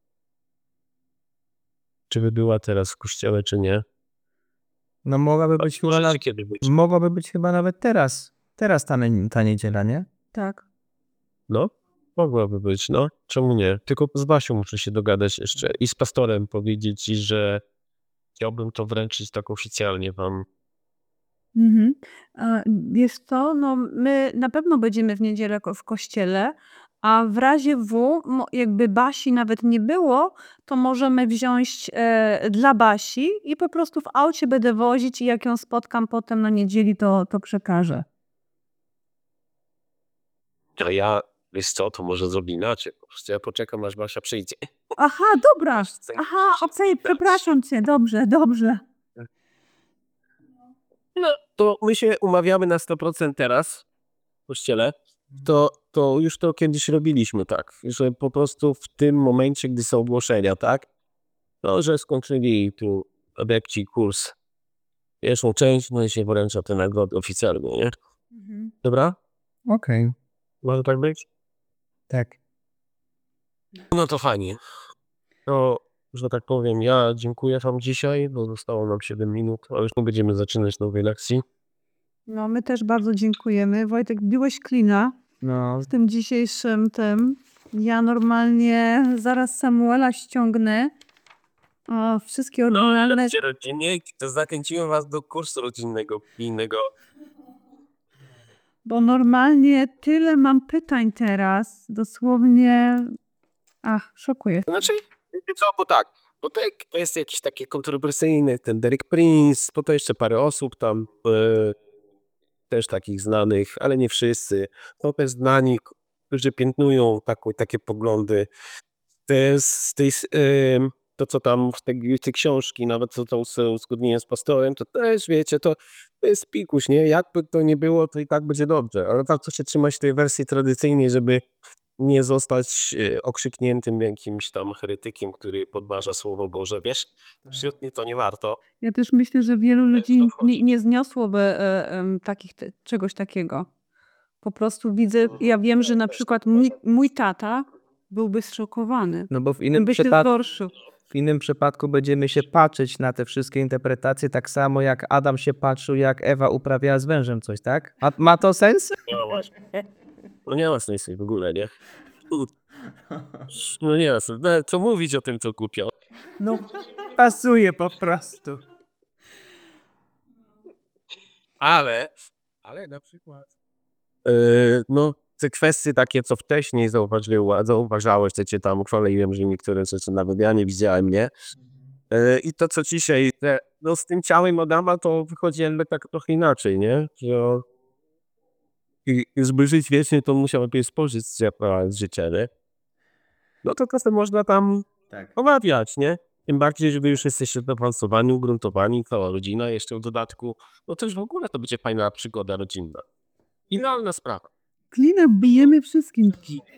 Czy by była teraz w kościele, czy nie. No mogłaby być chyba, na, Możecie kiedy być. mogłaby być chyba nawet teraz. Teraz ta, nie- ta niedziela, nie? Tak. No, mogłaby być, no. Czemu nie? Tylko z Basią muszę się dogadać jeszcze i z pastorem powiedzieć ci, że chciałbym to wręczyć tak oficjalnie wam. Mhm. A, wiesz co, no my na pewno będziemy w niedzielę ko- w kościele, a w razie W, mo- jakby Basi nawet nie było, to możemy wziąć e, dla Basi i po prostu w aucie będę wozić i jak ją spotkam potem na niedzieli, to, to przekażę. A ja, wiesz co, to może zrobię inaczej. Po prostu ja poczekam, aż Basia przyjdzie. Aha, dobra. Aha, okej, przepraszam cię, dobrze, dobrze. No, to my się umawiamy na sto procent teraz w kościele. To, to już to kiedyś robiliśmy tak, że po prostu w tym momencie, gdy są ogłoszenia, tak? No, że skończyli tu adepci kurs pierwszą część, no i się wręcza te nagrody oficjalnie, nie? Mhm. Dobra? Okej. Może tak być? Tak. No to fajnie. To, że tak powiem, ja dziękuję wam dzisiaj, bo zostało nam siedem minut, a już tu będziemy zaczynać nowej lekcji. No, my też bardzo dziękujemy. Wojtek, biłeś klina No, w tym dzisiejszym tym. Ja normalnie zaraz Samuela ściągnę. O, wszystkie oryginalne. rodzinnie, to zachęciłem was do kursu rodzinnego, pilnego. Bo normalnie tyle mam pytań teraz. Dosłownie. Ach, szokuje. Znaczy, wiecie co, bo tak, bo to, jak- to jest jakiś taki kontrowersyjny, ten Derek Prince, potem jeszcze parę osób tam, e, też takich znanych, ale nie wszyscy. To też znani, którzy piętnują taką, takie poglądy. Te, z tej, s- em, to, co tam w tej, te książki, nawet co tam są uzgodnienia z pastorem, to też, wiecie, to, to jest pikuś, nie? Jakby to nie było, to i tak będzie dobrze. Ale warto się trzymać tej wersji tradycyjnej, żeby nie zostać e, okrzykniętym jakimś tam heretykiem, który podważa Słowo Boże, wiesz? Wśród mnie to nie warto. Ja też myślę, że wielu ludzi to wchodzi. nie, nie zniosłoby e, em, takich, te- czegoś takiego. Po prostu widzę, ja wiem, że na przykład mój, mój tata byłby zszokowany. no bo w innym, By się przypad- zgorszył. w innym przypadku będziemy się patrzeć na te wszystkie interpretacje, tak samo jak Adam się patrzył, jak Ewa uprawiała z wężem coś, tak? A ma to sens? No właśnie. No nie ma sensu w ogóle, nie? No nie ma sensu. No, co mówić o tym, co głupio. No, pasuje po prostu. Ale, ale na przykład... no, te kwestie takie, co wcześniej zauważyła, zauważałeś, że cię tam chwaliłem, że niektóre rzeczy nawet ja nie widziałem, nie? E, I to, co dzisiaj, te, no z tym ciałem Adama, to wychodzi jakby tak trochę inaczej, nie? Że i- i żeby żyć wiecznie, to musiał najpierw spożyć z życia, nie? No to czasem można tam Tak. omawiać, nie? Tym bardziej, że wy już jesteście zaawansowani, ugruntowani, cała rodzina jeszcze w dodatku. No to już w ogóle to będzie fajna przygoda rodzinna. Idealna sprawa. Klina bijemy wszystkim.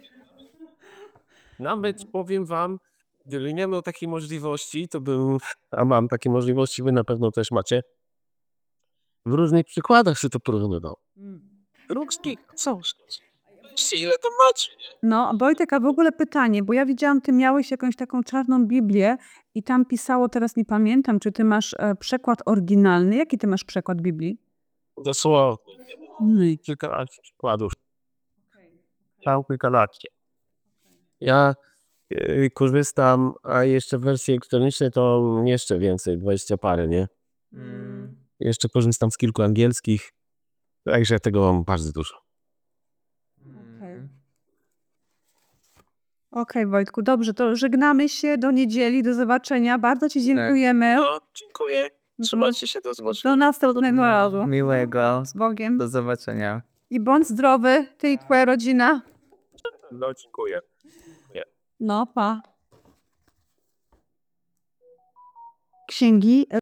Nawet powiem wam, gdyby nie miał takiej możliwości, to bym, a mam takie możliwości, wy na pewno też macie, w różnych przykładach się to porównywał. Różki, są. Ile to macie? No, a Wojtek, a w ogóle pytanie, bo ja widziałam, ty miałeś jakąś taką czarną Biblię i tam pisało, teraz nie pamiętam, czy ty masz e, przekład oryginalny. Jaki ty masz przekład Biblii? Dosłownie. No i kilka przykładów. Tam kilkanaście. Ja y, korzystam, a jeszcze w wersji elektronicznej to jeszcze więcej, dwadzieścia parę, nie? Jeszcze korzystam z kilku angielskich, także tego mam bardzo dużo. Okej. Okej, Wojtku, dobrze, to żegnamy się do niedzieli, do zobaczenia. Bardzo Ci dziękujemy. No, dziękuję. Trzymajcie się, do zobaczenia. Do następnego razu. Miłego. Z Bogiem. Do zobaczenia. I bądź zdrowy, Ty i Twoja rodzina. No, dziękuję. No, pa. Księgi